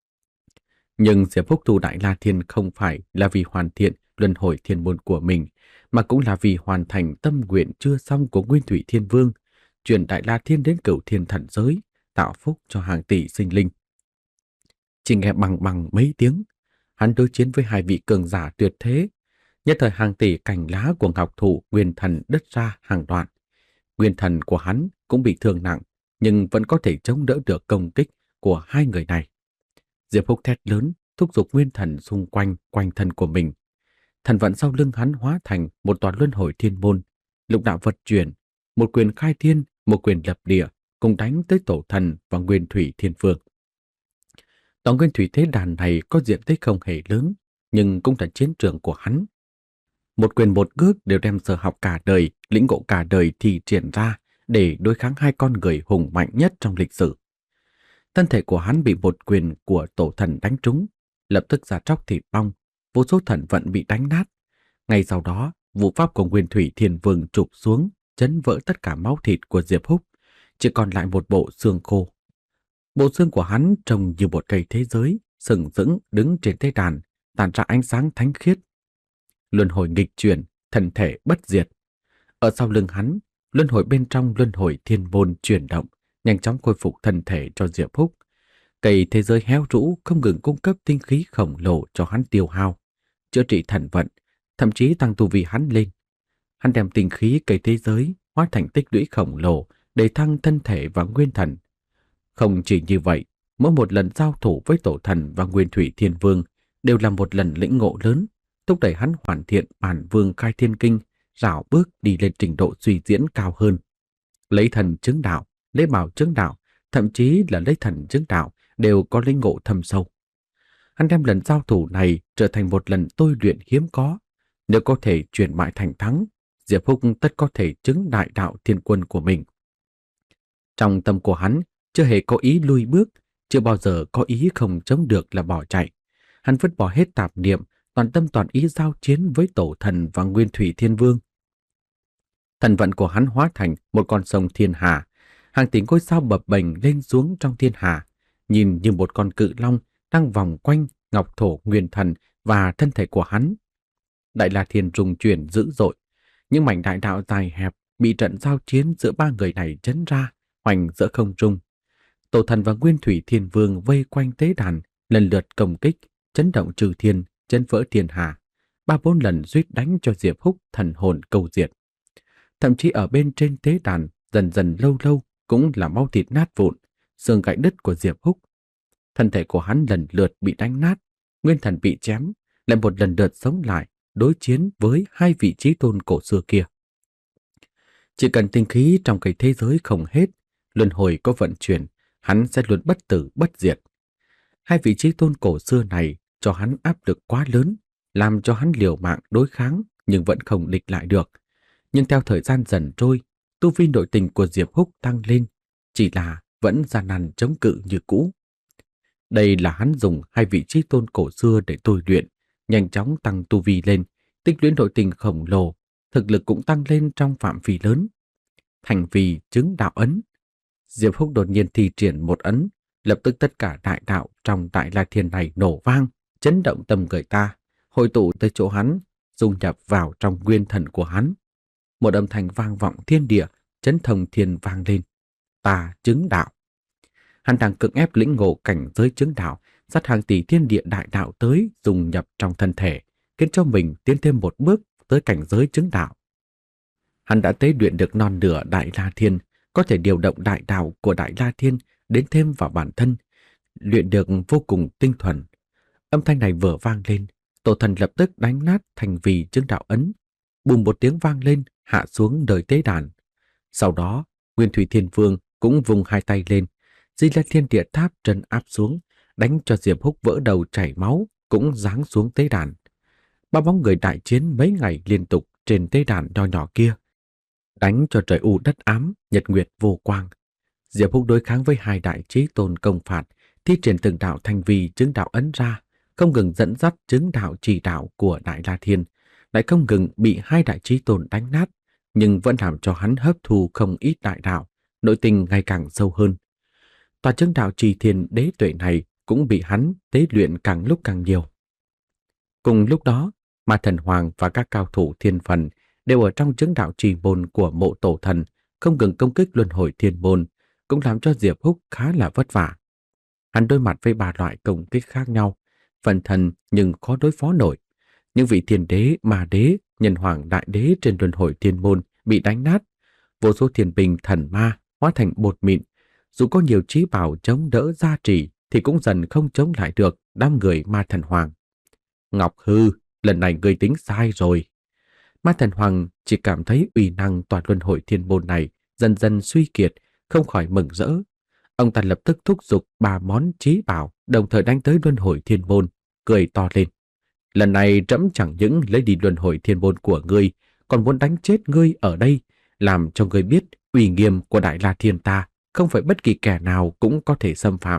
Nhưng Diệp Húc tu Đại La Thiên không phải là vì hoàn thiện luân hồi thiên môn của mình, mà cũng là vì hoàn thành tâm nguyện chưa xong của Nguyên Thủy Thiên Vương, chuyển Đại La Thiên đến Cửu Thiên Thần giới, tạo phúc cho hàng tỷ sinh linh. Chỉ nghe bằng bằng mấy tiếng, hắn đối chiến với hai vị cường giả tuyệt thế. Nhất thời hàng tỷ cành lá của ngọc thụ nguyên thần đứt ra hàng đoạn. Nguyên thần của hắn cũng bị thương nặng, nhưng vẫn có thể chống đỡ được công kích của hai người này. Diệp Húc thét lớn, thúc giục nguyên thần xung quanh quanh thân của mình. Thần vận sau lưng hắn hóa thành một tòa luân hồi thiên môn, lục đạo vật chuyển, một quyền khai thiên, một quyền lập địa, cùng đánh tới tổ thần và Nguyên Thủy Thiên Vương. Tòa Nguyên Thủy Thế Đàn này có diện tích không hề lớn, nhưng cũng là chiến trường của hắn. Một quyền một cước đều đem sở học cả đời, lĩnh ngộ cả đời thì triển ra để đối kháng hai con người hùng mạnh nhất trong lịch sử. Thân thể của hắn bị một quyền của tổ thần đánh trúng, lập tức ra tróc thịt bong, vô số thần vận bị đánh nát. Ngay sau đó, vụ pháp của Nguyên Thủy Thiên Vương chụp xuống, chấn vỡ tất cả máu thịt của Diệp Húc, chỉ còn lại một bộ xương khô. Bộ xương của hắn trông như một cây thế giới, sừng sững đứng trên tế đàn, tản ra ánh sáng thánh khiết. Luân hồi nghịch chuyển, thần thể bất diệt. Ở sau lưng hắn, luân hồi bên trong luân hồi thiên môn chuyển động, nhanh chóng khôi phục thân thể cho Diệp Húc. Cây thế giới héo rũ không ngừng cung cấp tinh khí khổng lồ cho hắn tiêu hao, chữa trị thần vận, thậm chí tăng tu vi hắn lên. Hắn đem tinh khí cây thế giới hóa thành tích lũy khổng lồ để thăng thân thể và nguyên thần. Không chỉ như vậy, mỗi một lần giao thủ với tổ thần và Nguyên Thủy Thiên Vương đều là một lần lĩnh ngộ lớn, thúc đẩy hắn hoàn thiện bản vương khai thiên kinh, rảo bước đi lên trình độ suy diễn cao hơn. lấy thần chứng đạo, lấy bảo chứng đạo, thậm chí là lấy thần chứng đạo đều có linh ngộ thâm sâu. Hắn đem lần giao thủ này trở thành một lần tôi luyện hiếm có. Nếu có thể chuyển bại thành thắng, Diệp Húc tất có thể chứng đại đạo thiên quân của mình. Trong tâm của hắn chưa hề có ý lui bước, chưa bao giờ có ý không chống được là bỏ chạy. Hắn vứt bỏ hết tạp niệm, toàn tâm toàn ý giao chiến với tổ thần và Nguyên Thủy Thiên Vương. Thần vận của hắn hóa thành một con sông thiên hà, hàng tỷ ngôi sao bập bềnh lên xuống trong thiên hà, nhìn như một con cự long đang vòng quanh ngọc thổ nguyên thần và thân thể của hắn. Đại La Thiên rung chuyển dữ dội, những mảnh đại đạo dài hẹp bị trận giao chiến giữa ba người này chấn ra, hoành giữa không trung. Tổ thần và Nguyên Thủy Thiên Vương vây quanh tế đàn, lần lượt công kích, chấn động trừ thiên, chấn vỡ thiên hà, ba bốn lần suýt đánh cho Diệp Húc thần hồn câu diệt. Thậm chí ở bên trên tế đàn, dần dần lâu lâu cũng là máu thịt nát vụn, xương gãy đứt của Diệp Húc. Thân thể của hắn lần lượt bị đánh nát, nguyên thần bị chém, lại một lần lượt sống lại, đối chiến với hai vị chí tôn cổ xưa kia. Chỉ cần tinh khí trong cái thế giới không hết, luân hồi có vận chuyển, hắn sẽ luôn bất tử bất diệt. Hai vị chí tôn cổ xưa này cho hắn áp lực quá lớn, làm cho hắn liều mạng đối kháng nhưng vẫn không địch lại được. Nhưng theo thời gian dần trôi, tu vi nội tình của Diệp Húc tăng lên, chỉ là vẫn gian nan chống cự như cũ. Đây là hắn dùng hai vị chí tôn cổ xưa để tôi luyện, nhanh chóng tăng tu vi lên, tích lũy nội tình khổng lồ, thực lực cũng tăng lên trong phạm vi lớn. Thành vì chứng đạo ấn. Diệp Húc đột nhiên thi triển một ấn, lập tức tất cả đại đạo trong Đại La Thiên này nổ vang, chấn động tâm người ta, hội tụ tới chỗ hắn, dung nhập vào trong nguyên thần của hắn. Một âm thanh vang vọng thiên địa, chấn thông thiên vang lên. Ta chứng đạo. Hắn đang cưỡng ép lĩnh ngộ cảnh giới chứng đạo, dắt hàng tỷ thiên địa đại đạo tới dung nhập trong thân thể, khiến cho mình tiến thêm một bước tới cảnh giới chứng đạo. Hắn đã tế luyện được non nửa Đại La Thiên, có thể điều động đại đạo của Đại La Thiên đến thêm vào bản thân, luyện được vô cùng tinh thuần. Âm thanh này vừa vang lên, tổ thần lập tức đánh nát thành vì chứng đạo ấn, bùm một tiếng vang lên, hạ xuống đời tế đàn. Sau đó, Nguyên Thủy Thiên Vương cũng vùng hai tay lên, Di La Thiên Địa Tháp trấn áp xuống, đánh cho Diệp Húc vỡ đầu chảy máu, cũng giáng xuống tế đàn. Ba bóng người đại chiến mấy ngày liên tục trên tế đàn nho nhỏ kia, đánh cho trời u đất ám, nhật nguyệt vô quang. Diệp Húc đối kháng với hai đại chí tôn công phạt, thi triển từng đạo thành vì chứng đạo ấn ra, không ngừng dẫn dắt chứng đạo chỉ đạo của Đại La Thiên, lại không ngừng bị hai đại chí tôn đánh nát, nhưng vẫn làm cho hắn hấp thu không ít đại đạo, nội tình ngày càng sâu hơn. Tòa chứng đạo trì thiên đế tuệ này cũng bị hắn tế luyện càng lúc càng nhiều. Cùng lúc đó, Ma Thần Hoàng và các cao thủ thiên phần đều ở trong chứng đạo trì môn của mộ tổ thần, không ngừng công kích luân hồi thiên môn, cũng làm cho Diệp Húc khá là vất vả. Hắn đối mặt với ba loại công kích khác nhau, phần thần nhưng khó đối phó nổi. Những vị thiên đế, ma đế, nhân hoàng đại đế trên luân hồi thiên môn bị đánh nát, vô số thiên binh thần ma hóa thành bột mịn. Dù có nhiều trí bảo chống đỡ gia trì thì cũng dần không chống lại được đám người Ma Thần Hoàng. Ngọc Hư, lần này ngươi tính sai rồi. Ma Thần Hoàng chỉ cảm thấy uy năng tòa luân hồi thiên môn này dần dần suy kiệt, không khỏi mừng rỡ. Ông ta lập tức thúc giục ba món trí bảo, đồng thời đánh tới luân hồi thiên môn, cười to lên. Lần này trẫm chẳng những lấy đi luân hồi thiên môn của ngươi, còn muốn đánh chết ngươi ở đây, làm cho ngươi biết uy nghiêm của Đại La Thiên ta không phải bất kỳ kẻ nào cũng có thể xâm phạm.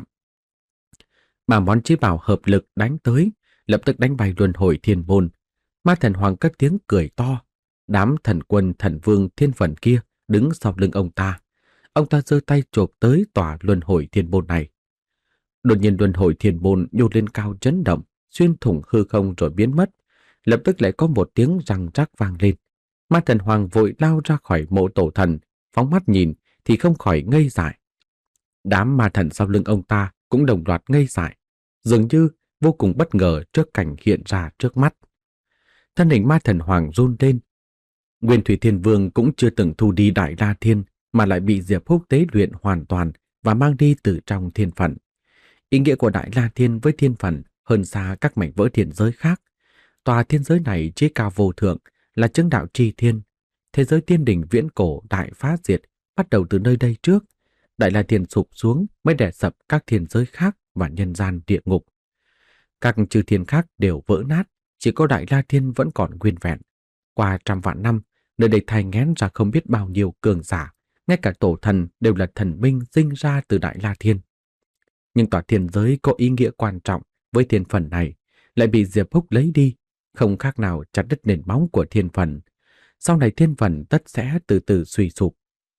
Ba món trí bảo hợp lực đánh tới, lập tức đánh bay luân hồi thiên môn. Ma Thần Hoàng cất tiếng cười to. Đám thần quân thần vương thiên phần kia đứng sau lưng ông ta. Ông ta giơ tay chộp tới tòa luân hồi thiên môn này. Đột nhiên luân hồi thiên môn nhô lên cao chấn động, xuyên thủng hư không rồi biến mất. Lập tức lại có một tiếng răng rắc vang lên. Ma Thần Hoàng vội lao ra khỏi mộ tổ thần, phóng mắt nhìn thì không khỏi ngây dại. Đám ma thần sau lưng ông ta cũng đồng loạt ngây dại, dường như vô cùng bất ngờ trước cảnh hiện ra trước mắt. Thân hình Ma Thần Hoàng run lên. Nguyên Thủy Thiên Vương cũng chưa từng thu đi Đại La Thiên, mà lại bị Diệp Húc tế luyện hoàn toàn và mang đi từ trong thiên phận. Ý nghĩa của Đại La Thiên với thiên phận hơn xa các mảnh vỡ thiên giới khác. Tòa thiên giới này chí cao vô thượng, là chứng đạo tri thiên. Thế giới tiên đỉnh viễn cổ đại phá diệt, bắt đầu từ nơi đây trước. Đại La Thiên sụp xuống mới đè sập các thiên giới khác và nhân gian địa ngục. Các chư thiên khác đều vỡ nát, chỉ có Đại La Thiên vẫn còn nguyên vẹn. Qua trăm vạn năm, nơi đây thai nghén ra không biết bao nhiêu cường giả, ngay cả tổ thần đều là thần binh sinh ra từ Đại La Thiên. Nhưng tòa thiên giới có ý nghĩa quan trọng với thiên phần này lại bị Diệp Húc lấy đi, không khác nào chặt đứt nền móng của thiên phần. Sau này thiên phần tất sẽ từ từ suy sụp.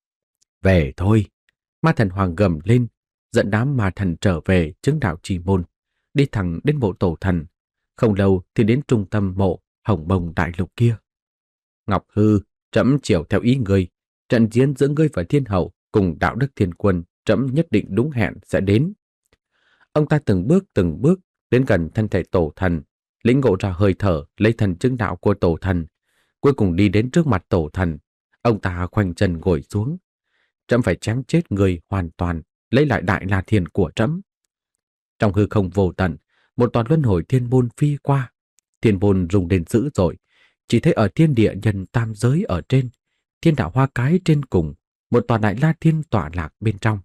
Về thôi! Ma thần hoàng gầm lên, dẫn đám ma thần trở về chứng đạo chi môn, đi thẳng đến mộ tổ thần. Không lâu thì đến trung tâm mộ Hồng Mông Đại Lục kia. Ngọc Hư, trẫm chiều theo ý ngươi, trận chiến giữa ngươi và thiên hậu cùng đạo đức thiên quân, trẫm nhất định đúng hẹn sẽ đến. Ông ta từng bước từng bước đến gần thân thể tổ thần, lĩnh ngộ ra hơi thở lấy thần chứng đạo của tổ thần, cuối cùng đi đến trước mặt tổ thần. Ông ta khoanh chân ngồi xuống. Trẫm phải chém chết người hoàn toàn, lấy lại Đại La Thiên của trẫm. Trong hư không vô tận, một tòa luân hồi thiên môn phi qua. Thiên môn rung lên dữ dội, chỉ thấy ở thiên địa nhân tam giới ở trên, thiên đạo hoa cái trên cùng, một tòa Đại La Thiên tọa lạc bên trong.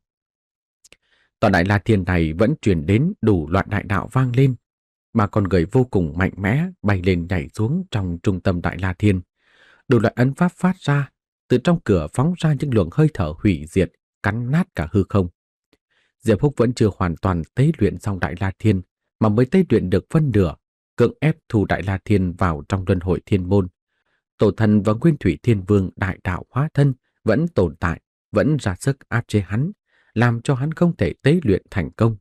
Tòa Đại La Thiên này vẫn truyền đến đủ loại đại đạo vang lên, mà con người vô cùng mạnh mẽ bay lên nhảy xuống trong trung tâm Đại La Thiên. Đủ loại ấn pháp phát ra, từ trong cửa phóng ra những luồng hơi thở hủy diệt, cắn nát cả hư không. Diệp Húc vẫn chưa hoàn toàn tế luyện xong Đại La Thiên, mà mới tế luyện được phân nửa, cưỡng ép thu Đại La Thiên vào trong luân hồi thiên môn. Tổ thần và Nguyên Thủy Thiên Vương đại đạo hóa thân vẫn tồn tại, vẫn ra sức áp chế hắn, làm cho hắn không thể tế luyện thành công.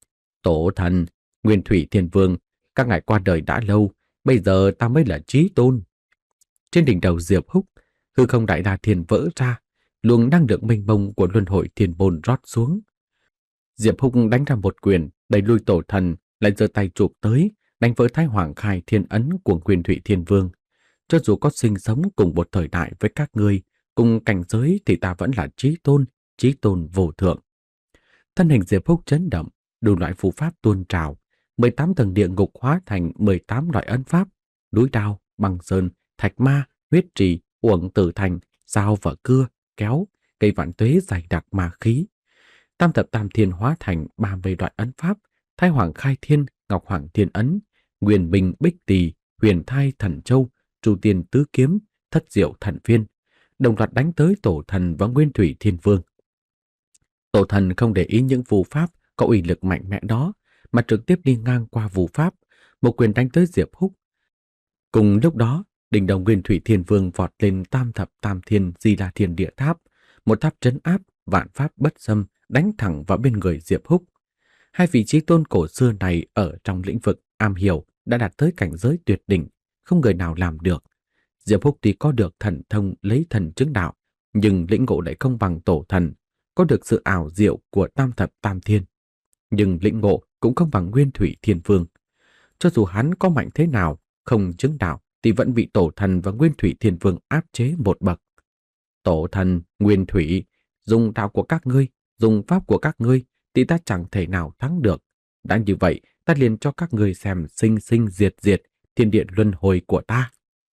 Tổ thần, Nguyên Thủy Thiên Vương, các ngài qua đời đã lâu, bây giờ ta mới là chí tôn. Trên đỉnh đầu Diệp Húc, hư không Đại La Thiên vỡ ra, luồng năng lượng mênh mông của luân hồi thiên môn rót xuống. Diệp Húc đánh ra một quyền, đẩy lui tổ thần, lại giơ tay chụp tới, đánh vỡ Thái Hoàng Khai Thiên ấn của Nguyên Thủy Thiên Vương. Cho dù có sinh sống cùng một thời đại với các ngươi, cùng cảnh giới thì ta vẫn là chí tôn, chí tôn vô thượng. Thân hình Diệp Húc chấn động, đủ loại phù pháp tuôn trào, mười tám tầng địa ngục hóa thành mười tám loại ấn pháp, núi đao, băng sơn, thạch ma, huyết trì, uổng tử thành, dao và cưa, kéo, cây vạn tuế dày đặc ma khí. Tam thập tam thiên hóa thành ba mươi loại ấn pháp, Thái Hoàng Khai Thiên, Ngọc Hoàng Thiên ấn, Nguyên Bình Bích Tỳ, Huyền Thai Thần Châu, Chu Tiên Tứ Kiếm, Thất Diệu Thần Viên, đồng loạt đánh tới tổ thần và Nguyên Thủy Thiên Vương. Tổ thần không để ý những phù pháp có uy lực mạnh mẽ đó, mà trực tiếp đi ngang qua phù pháp, một quyền đánh tới Diệp Húc. Cùng lúc đó, đỉnh đầu Nguyên Thủy Thiên Vương vọt lên tam thập tam thiên Di La Thiên Địa Tháp, một tháp trấn áp vạn pháp bất xâm, đánh thẳng vào bên người Diệp Húc. Hai vị chí tôn cổ xưa này ở trong lĩnh vực am hiểu đã đạt tới cảnh giới tuyệt đỉnh, không người nào làm được. Diệp Húc thì có được thần thông lấy thần chứng đạo, nhưng lĩnh ngộ lại không bằng tổ thần, có được sự ảo diệu của tam thập tam thiên, nhưng lĩnh ngộ cũng không bằng Nguyên Thủy Thiên Vương. Cho dù hắn có mạnh thế nào, không chứng đạo thì vẫn bị tổ thần và Nguyên Thủy Thiên Vương áp chế một bậc. Tổ thần, Nguyên Thủy, dùng đạo của các ngươi, dùng pháp của các ngươi thì ta chẳng thể nào thắng được. Đã như vậy, ta liền cho các ngươi xem sinh sinh diệt diệt thiên địa luân hồi của ta.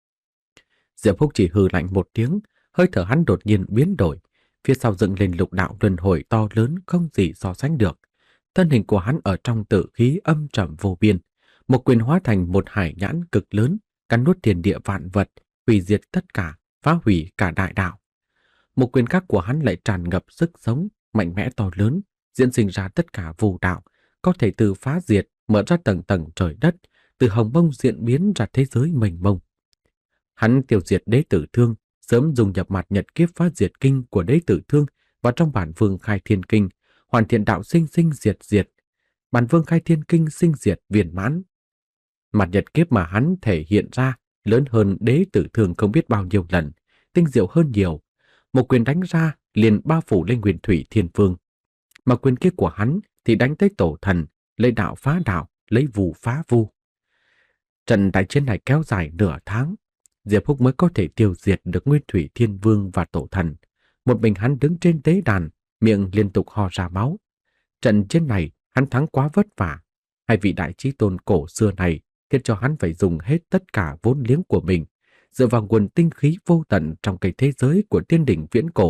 Diệp Húc chỉ hừ lạnh một tiếng, hơi thở hắn đột nhiên biến đổi, phía sau dựng lên lục đạo luân hồi to lớn không gì so sánh được. Thân hình của hắn ở trong tử khí âm trầm vô biên, một quyền hóa thành một hải nhãn cực lớn, cắn nuốt thiên địa vạn vật, hủy diệt tất cả, phá hủy cả đại đạo. Một quyền khác của hắn lại tràn ngập sức sống, mạnh mẽ to lớn, diễn sinh ra tất cả vô đạo, có thể từ phá diệt mở ra tầng tầng trời đất, từ hồng mông diễn biến ra thế giới mênh mông. Hắn tiêu diệt Đế Tử Thương, sớm dùng nhập mặt nhật kiếp phá diệt kinh của Đế Tử Thương vào trong bản Vương Khai Thiên Kinh, hoàn thiện đạo sinh sinh diệt diệt. Bản Vương Khai Thiên Kinh sinh diệt viên mãn. Mặt nhật kiếp mà hắn thể hiện ra lớn hơn Đế Tử Thương không biết bao nhiêu lần, tinh diệu hơn nhiều. Một quyền đánh ra liền bao phủ lên Nguyên Thủy Thiên Vương, mà quyền kia của hắn thì đánh tới tổ thần, lấy đạo phá đạo, lấy vu phá vu. Trận đại chiến này kéo dài nửa tháng, Diệp Húc mới có thể tiêu diệt được Nguyên Thủy Thiên Vương và tổ thần. Một mình hắn đứng trên tế đàn, miệng liên tục ho ra máu. Trận chiến này hắn thắng quá vất vả. Hai vị đại chí tôn cổ xưa này khiến cho hắn phải dùng hết tất cả vốn liếng của mình, dựa vào nguồn tinh khí vô tận trong cái thế giới của tiên đỉnh viễn cổ,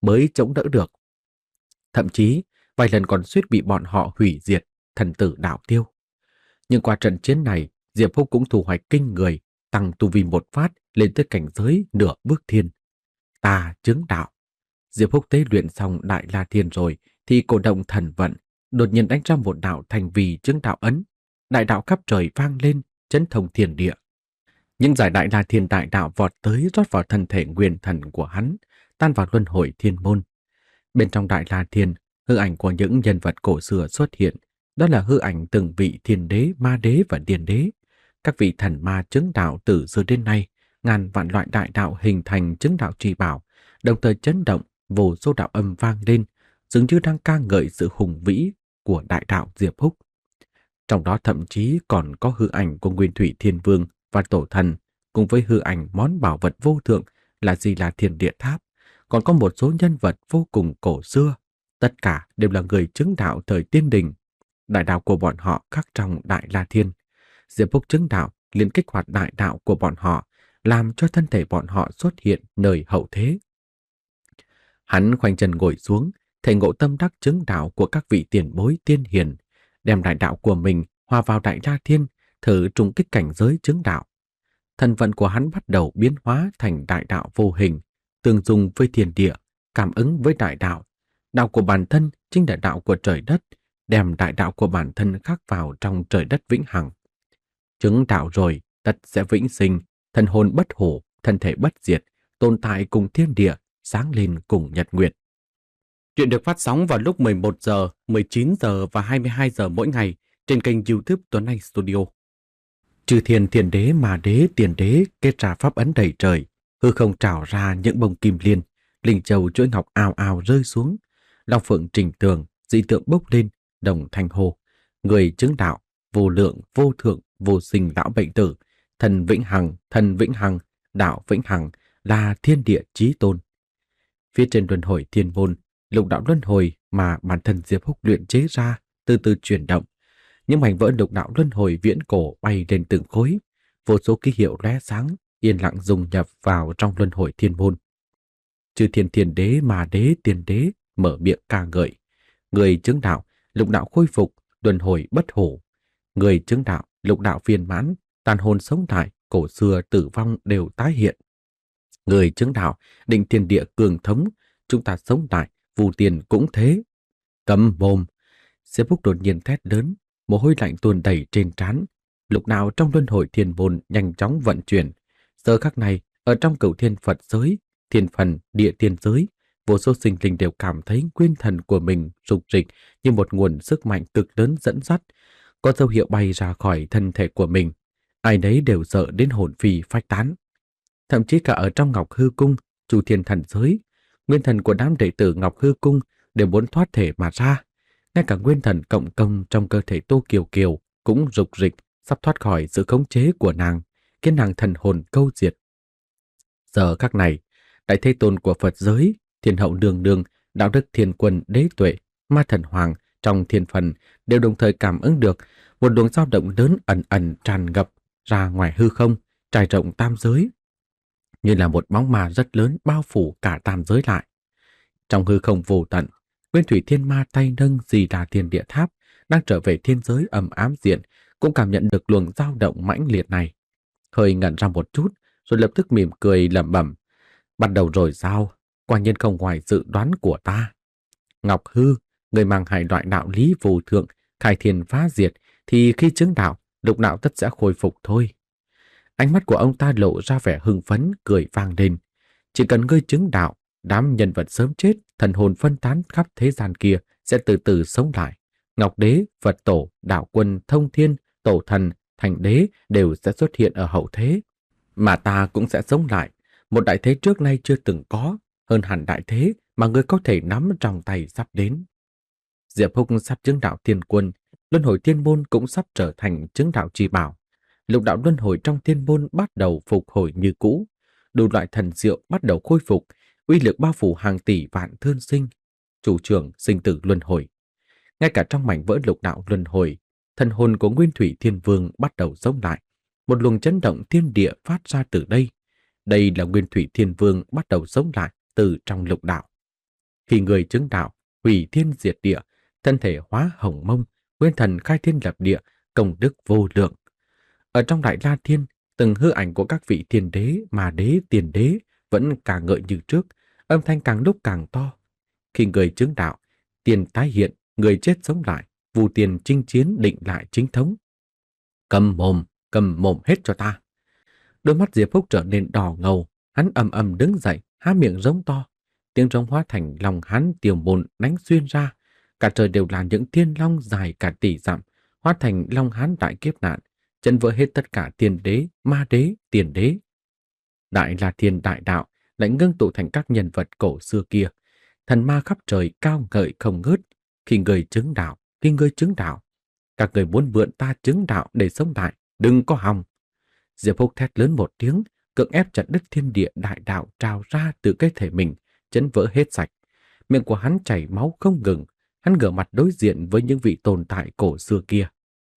mới chống đỡ được. Thậm chí, vài lần còn suýt bị bọn họ hủy diệt, thần tử đạo tiêu. Nhưng qua trận chiến này, Diệp Húc cũng thu hoạch kinh người, tăng tu vi một phát lên tới cảnh giới nửa bước thiên. Ta chứng đạo. Diệp Húc tế luyện xong Đại La Thiên rồi thì cổ động thần vận, đột nhiên đánh ra một đạo thành vì chứng đạo ấn. Đại đạo khắp trời vang lên, chấn thông thiên địa. Những giải Đại La Thiên đại đạo vọt tới rót vào thân thể nguyên thần của hắn, tan vào luân hồi thiên môn. Bên trong Đại La Thiên, hư ảnh của những nhân vật cổ xưa xuất hiện, đó là hư ảnh từng vị thiên đế, ma đế và điền đế. Các vị thần ma chứng đạo từ xưa đến nay, ngàn vạn loại đại đạo hình thành chứng đạo trì bảo, đồng thời chấn động, vô số đạo âm vang lên, dường như đang ca ngợi sự hùng vĩ của đại đạo Diệp Húc. Trong đó thậm chí còn có hư ảnh của Nguyên Thủy Thiên Vương và Tổ Thần, cùng với hư ảnh món bảo vật vô thượng là Di La Thiên Địa Tháp, còn có một số nhân vật vô cùng cổ xưa. Tất cả đều là người chứng đạo thời tiên đình. Đại đạo của bọn họ khắc trong Đại La Thiên. Diệp Húc chứng đạo liền kích hoạt đại đạo của bọn họ, làm cho thân thể bọn họ xuất hiện nơi hậu thế. Hắn khoanh chân ngồi xuống, thể ngộ tâm đắc chứng đạo của các vị tiền bối tiên hiền, đem đại đạo của mình hòa vào Đại La Thiên, thử trùng kích cảnh giới chứng đạo. Thần vận của hắn bắt đầu biến hóa thành đại đạo vô hình, tương dung với thiên địa, cảm ứng với đại đạo. Đạo của bản thân chính là đạo của trời đất, đem đại đạo của bản thân khắc vào trong trời đất vĩnh hằng. Chứng đạo rồi, tất sẽ vĩnh sinh, thần hồn bất hủ, thân thể bất diệt, tồn tại cùng thiên địa, sáng lên cùng nhật nguyệt. Chuyện được phát sóng vào lúc mười một giờ, mười chín giờ và hai mươi hai giờ mỗi ngày trên kênh YouTube Tuấn Anh Studio. Chư thiên thiên đế, mà đế, tiền đế kết ra pháp ấn đầy trời, hư không trào ra những bông kim liên, linh châu chuỗi ngọc ào ào rơi xuống, long phượng trình tường, dị tượng bốc lên, đồng thanh hô, người chứng đạo, vô lượng, vô thượng, vô sinh lão bệnh tử, thần vĩnh hằng, thần vĩnh hằng, đạo vĩnh hằng, là thiên địa chí tôn. Phía trên luân hồi thiên môn, lục đạo luân hồi mà bản thân Diệp Húc luyện chế ra từ từ chuyển động. Những mảnh vỡ lục đạo luân hồi viễn cổ bay lên từng khối, vô số ký hiệu lóe sáng, yên lặng dung nhập vào trong luân hồi thiên môn. Chư thiên thiên đế, mà đế, tiền đế mở miệng ca ngợi, người chứng đạo, lục đạo khôi phục, luân hồi bất hủ. Người chứng đạo, lục đạo viên mãn, tàn hồn sống lại, cổ xưa tử vong đều tái hiện. Người chứng đạo, định thiên địa cường thống, chúng ta sống lại, phù tiền cũng thế. Cấm mồm! Diệp Húc đột nhiên thét lớn, mồ hôi lạnh tuôn đầy trên trán. Lục đạo trong luân hồi thiên môn nhanh chóng vận chuyển. Giờ khắc này, ở trong cửu thiên Phật giới, thiên phần, địa thiên giới, vô số sinh linh đều cảm thấy nguyên thần của mình rục rịch như một nguồn sức mạnh cực lớn dẫn dắt, có dấu hiệu bay ra khỏi thân thể của mình. Ai nấy đều sợ đến hồn phi phách tán. Thậm chí cả ở trong Ngọc Hư Cung, Chu Thiên Thần giới, nguyên thần của đám đệ tử Ngọc Hư Cung đều muốn thoát thể mà ra. Ngay cả nguyên thần cộng công trong cơ thể Tô Kiều Kiều cũng rục rịch, sắp thoát khỏi sự khống chế của nàng, khiến nàng thần hồn câu diệt. Giờ khắc này, Đại Thế Tôn của Phật giới, Thiên Hậu Nương Nương, Đạo Đức Thiên Quân Đế Tuệ, Ma Thần Hoàng trong thiên phần đều đồng thời cảm ứng được một luồng dao động lớn ẩn ẩn tràn ngập ra ngoài hư không, trải rộng tam giới, như là một bóng ma rất lớn bao phủ cả tam giới lại. Trong hư không vô tận, Nguyên Thủy Thiên Ma tay nâng Di Đà Thiên Địa Tháp đang trở về thiên giới ầm ám diện, cũng cảm nhận được luồng dao động mãnh liệt này. Hơi ngẩn ra một chút, rồi lập tức mỉm cười lẩm bẩm: bắt đầu rồi sao? Quả nhiên không ngoài dự đoán của ta. Ngọc Hư, người mang hai loại đạo lý vô thượng, khai thiên phá diệt, thì khi chứng đạo, lục đạo tất sẽ khôi phục thôi. Ánh mắt của ông ta lộ ra vẻ hưng phấn, cười vang lên. Chỉ cần ngươi chứng đạo, đám nhân vật sớm chết, thần hồn phân tán khắp thế gian kia sẽ từ từ sống lại. Ngọc Đế, Phật Tổ, Đạo Quân, Thông Thiên, Tổ Thần, Thành Đế đều sẽ xuất hiện ở hậu thế. Mà ta cũng sẽ sống lại, một đại thế trước nay chưa từng có, hơn hẳn đại thế mà ngươi có thể nắm trong tay sắp đến. Diệp Húc sắp chứng đạo thiên quân, luân hồi thiên môn cũng sắp trở thành chứng đạo chi bảo. Lục đạo luân hồi trong thiên môn bắt đầu phục hồi như cũ, đủ loại thần diệu bắt đầu khôi phục, uy lực bao phủ hàng tỷ vạn thương sinh, chủ trường sinh tử luân hồi. Ngay cả trong mảnh vỡ lục đạo luân hồi, thần hồn của Nguyên Thủy Thiên Vương bắt đầu sống lại, một luồng chấn động thiên địa phát ra từ đây. Đây là Nguyên Thủy Thiên Vương bắt đầu sống lại từ trong lục đạo. Khi người chứng đạo, hủy thiên diệt địa, thân thể hóa hồng mông, nguyên thần khai thiên lập địa, công đức vô lượng. Ở trong Đại La Thiên, từng hư ảnh của các vị thiên đế, mà đế, tiền đế vẫn ca ngợi như trước, âm thanh càng lúc càng to. Khi người chứng đạo, tiền tái hiện, người chết sống lại, vu tiền chinh chiến định lại chính thống. Cầm mồm, cầm mồm hết cho ta. Đôi mắt Diệp Phúc trở nên đỏ ngầu, hắn ầm ầm đứng dậy, há miệng giống to. Tiếng rống hóa thành lòng hắn tiều mồn đánh xuyên ra, cả trời đều là những thiên long dài cả tỷ dặm, hóa thành long hán đại kiếp nạn, chấn vỡ hết tất cả tiền đế, ma đế, tiền đế. Đại La Thiên đại đạo lại ngưng tụ thành các nhân vật cổ xưa kia, thần ma khắp trời cao ngợi không ngớt. Khi người chứng đạo, khi người chứng đạo, các người muốn mượn ta chứng đạo để sống lại, đừng có hòng. Diệp Phúc thét lớn một tiếng, cưỡng ép chặt đứt thiên địa đại đạo trào ra từ cái thể mình, chấn vỡ hết sạch. Miệng của hắn chảy máu không ngừng, hắn ngửa mặt đối diện với những vị tồn tại cổ xưa kia.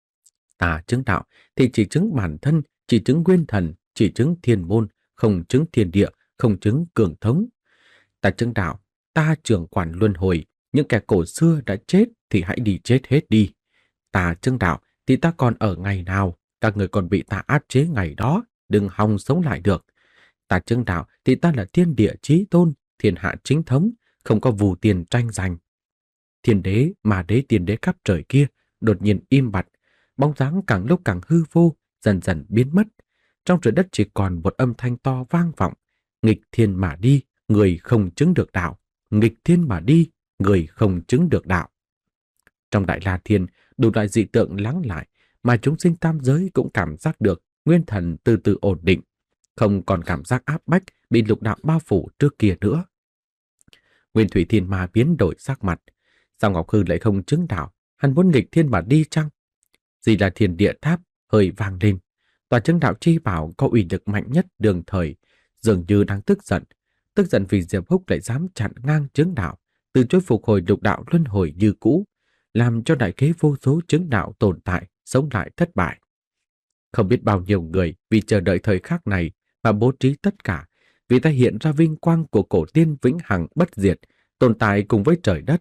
Ta chứng đạo thì chỉ chứng bản thân, chỉ chứng nguyên thần, chỉ chứng thiên môn, không chứng thiên địa, không chứng cường thống. Ta chứng đạo, ta trưởng quản luân hồi, những kẻ cổ xưa đã chết thì hãy đi chết hết đi. Ta chứng đạo thì ta còn ở ngày nào, các người còn bị ta áp chế ngày đó, đừng hòng sống lại được. Ta chứng đạo thì ta là thiên địa chí tôn, thiên hạ chính thống, không có vù tiền tranh giành. Thiên đế, mà đế, tiền đế khắp trời kia đột nhiên im bặt, bóng dáng càng lúc càng hư vô, dần dần biến mất. Trong trời đất chỉ còn một âm thanh to vang vọng: nghịch thiên mà đi, người không chứng được đạo. Nghịch thiên mà đi, người không chứng được đạo. Trong Đại La Thiên, đủ loại dị tượng lắng lại, mà chúng sinh tam giới cũng cảm giác được nguyên thần từ từ ổn định, không còn cảm giác áp bách bị lục đạo bao phủ trước kia nữa. Nguyên Thủy Thiên Ma biến đổi sắc mặt. Sao Ngọc Hư lại không chứng đạo? Hắn muốn nghịch thiên mà đi chăng? Gì là Thiên Địa Tháp hơi vang lên. Tòa chứng đạo chi bảo có uy lực mạnh nhất đường thời, dường như đang tức giận. Tức giận vì Diệp Húc lại dám chặn ngang chứng đạo, từ chối phục hồi lục đạo luân hồi như cũ, làm cho đại kế vô số chứng đạo tồn tại sống lại thất bại. Không biết bao nhiêu người vì chờ đợi thời khắc này mà bố trí tất cả, vì ta hiện ra vinh quang của cổ tiên vĩnh hằng bất diệt, tồn tại cùng với trời đất.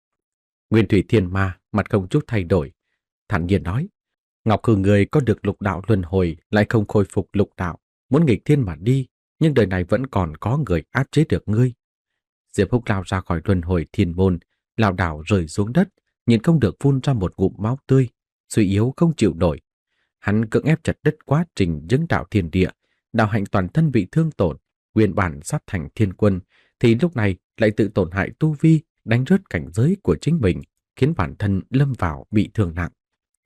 Nguyên Thủy Thiên Ma mặt không chút thay đổi, thản nhiên nói: Ngọc Hư người có được lục đạo luân hồi lại không khôi phục lục đạo, muốn nghịch thiên mà đi, nhưng đời này vẫn còn có người áp chế được ngươi. Diệp Húc lao ra khỏi luân hồi thiên môn, lảo đảo rơi xuống đất, nhìn không được phun ra một ngụm máu tươi, suy yếu không chịu nổi. Hắn cưỡng ép chặt đứt quá trình chứng đạo thiên địa, đạo hạnh toàn thân bị thương tổn, nguyên bản sắp thành thiên quân, thì lúc này lại tự tổn hại tu vi, đánh rớt cảnh giới của chính mình, khiến bản thân lâm vào bị thương nặng.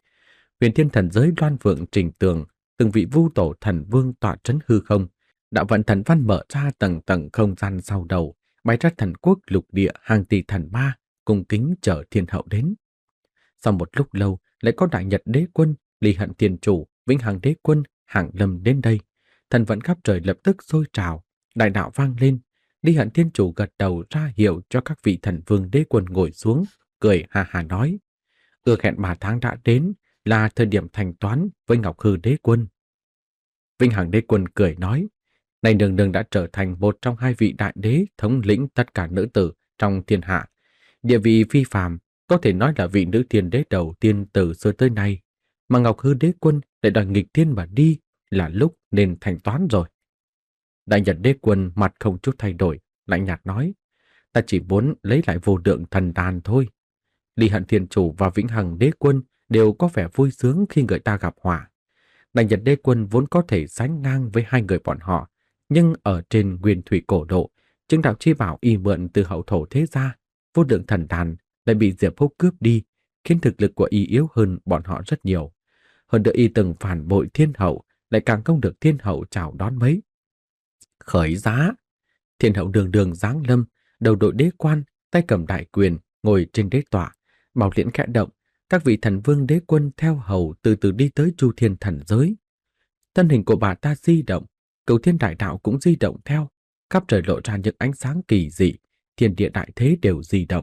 Huyền Thiên thần giới loan vượng trình tường, từng vị vu tổ thần vương tọa trấn hư không, đạo vận thần văn mở ra tầng tầng không gian sau đầu, bày ra thần quốc lục địa hàng tỷ thần ma, cung kính chờ thiên hậu đến. Sau một lúc lâu, lại có đại nhật đế quân, Ly Hận Thiên Chủ, Vĩnh Hằng Đế Quân, Hàng Lâm đến đây. Thần vận khắp trời lập tức sôi trào, đại đạo vang lên. Ly Hận Thiên Chủ gật đầu ra hiệu cho các vị thần vương đế quân ngồi xuống, cười ha ha nói: ước hẹn ba tháng đã đến, là thời điểm thanh toán với Ngọc Hư Đế Quân. Vĩnh Hằng Đế Quân cười nói: này nương nương đã trở thành một trong hai vị đại đế thống lĩnh tất cả nữ tử trong thiên hạ, địa vị phi phàm, có thể nói là vị nữ thiên đế đầu tiên từ xưa tới nay. Mà Ngọc Hư Đế Quân lại đòi nghịch thiên mà đi, là lúc nên thanh toán rồi. Đại Nhật Đế Quân mặt không chút thay đổi, lạnh nhạt nói: ta chỉ muốn lấy lại vô lượng thần đàn thôi. Ly Hận Thiên Chủ và Vĩnh Hằng Đế Quân đều có vẻ vui sướng khi người ta gặp họa. Đại Nhật Đế Quân vốn có thể sánh ngang với hai người bọn họ, nhưng ở trên nguyên thủy cổ độ, chứng đạo chi bảo y mượn từ hậu thổ thế gia, vô lượng thần đàn lại bị Diệp Húc cướp đi, khiến thực lực của y yếu hơn bọn họ rất nhiều. Hơn nữa y từng phản bội thiên hậu, lại càng không được thiên hậu chào đón mấy. Khởi giá! Thiên hậu đường đường giáng lâm, đầu đội đế quan, tay cầm đại quyền, ngồi trên đế tọa, bảo liễn khẽ động, các vị thần vương đế quân theo hầu từ từ đi tới Chu Thiên thần giới. Thân hình của bà ta di động, Cửu Thiên đại đạo cũng di động theo, khắp trời lộ ra những ánh sáng kỳ dị, thiên địa đại thế đều di động.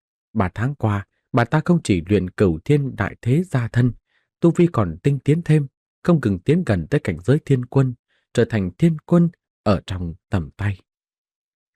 Ba tháng qua, bà ta không chỉ luyện Cửu Thiên đại thế gia thân, tu vi còn tinh tiến thêm, không ngừng tiến gần tới cảnh giới thiên quân, trở thành thiên quân ở trong tầm tay.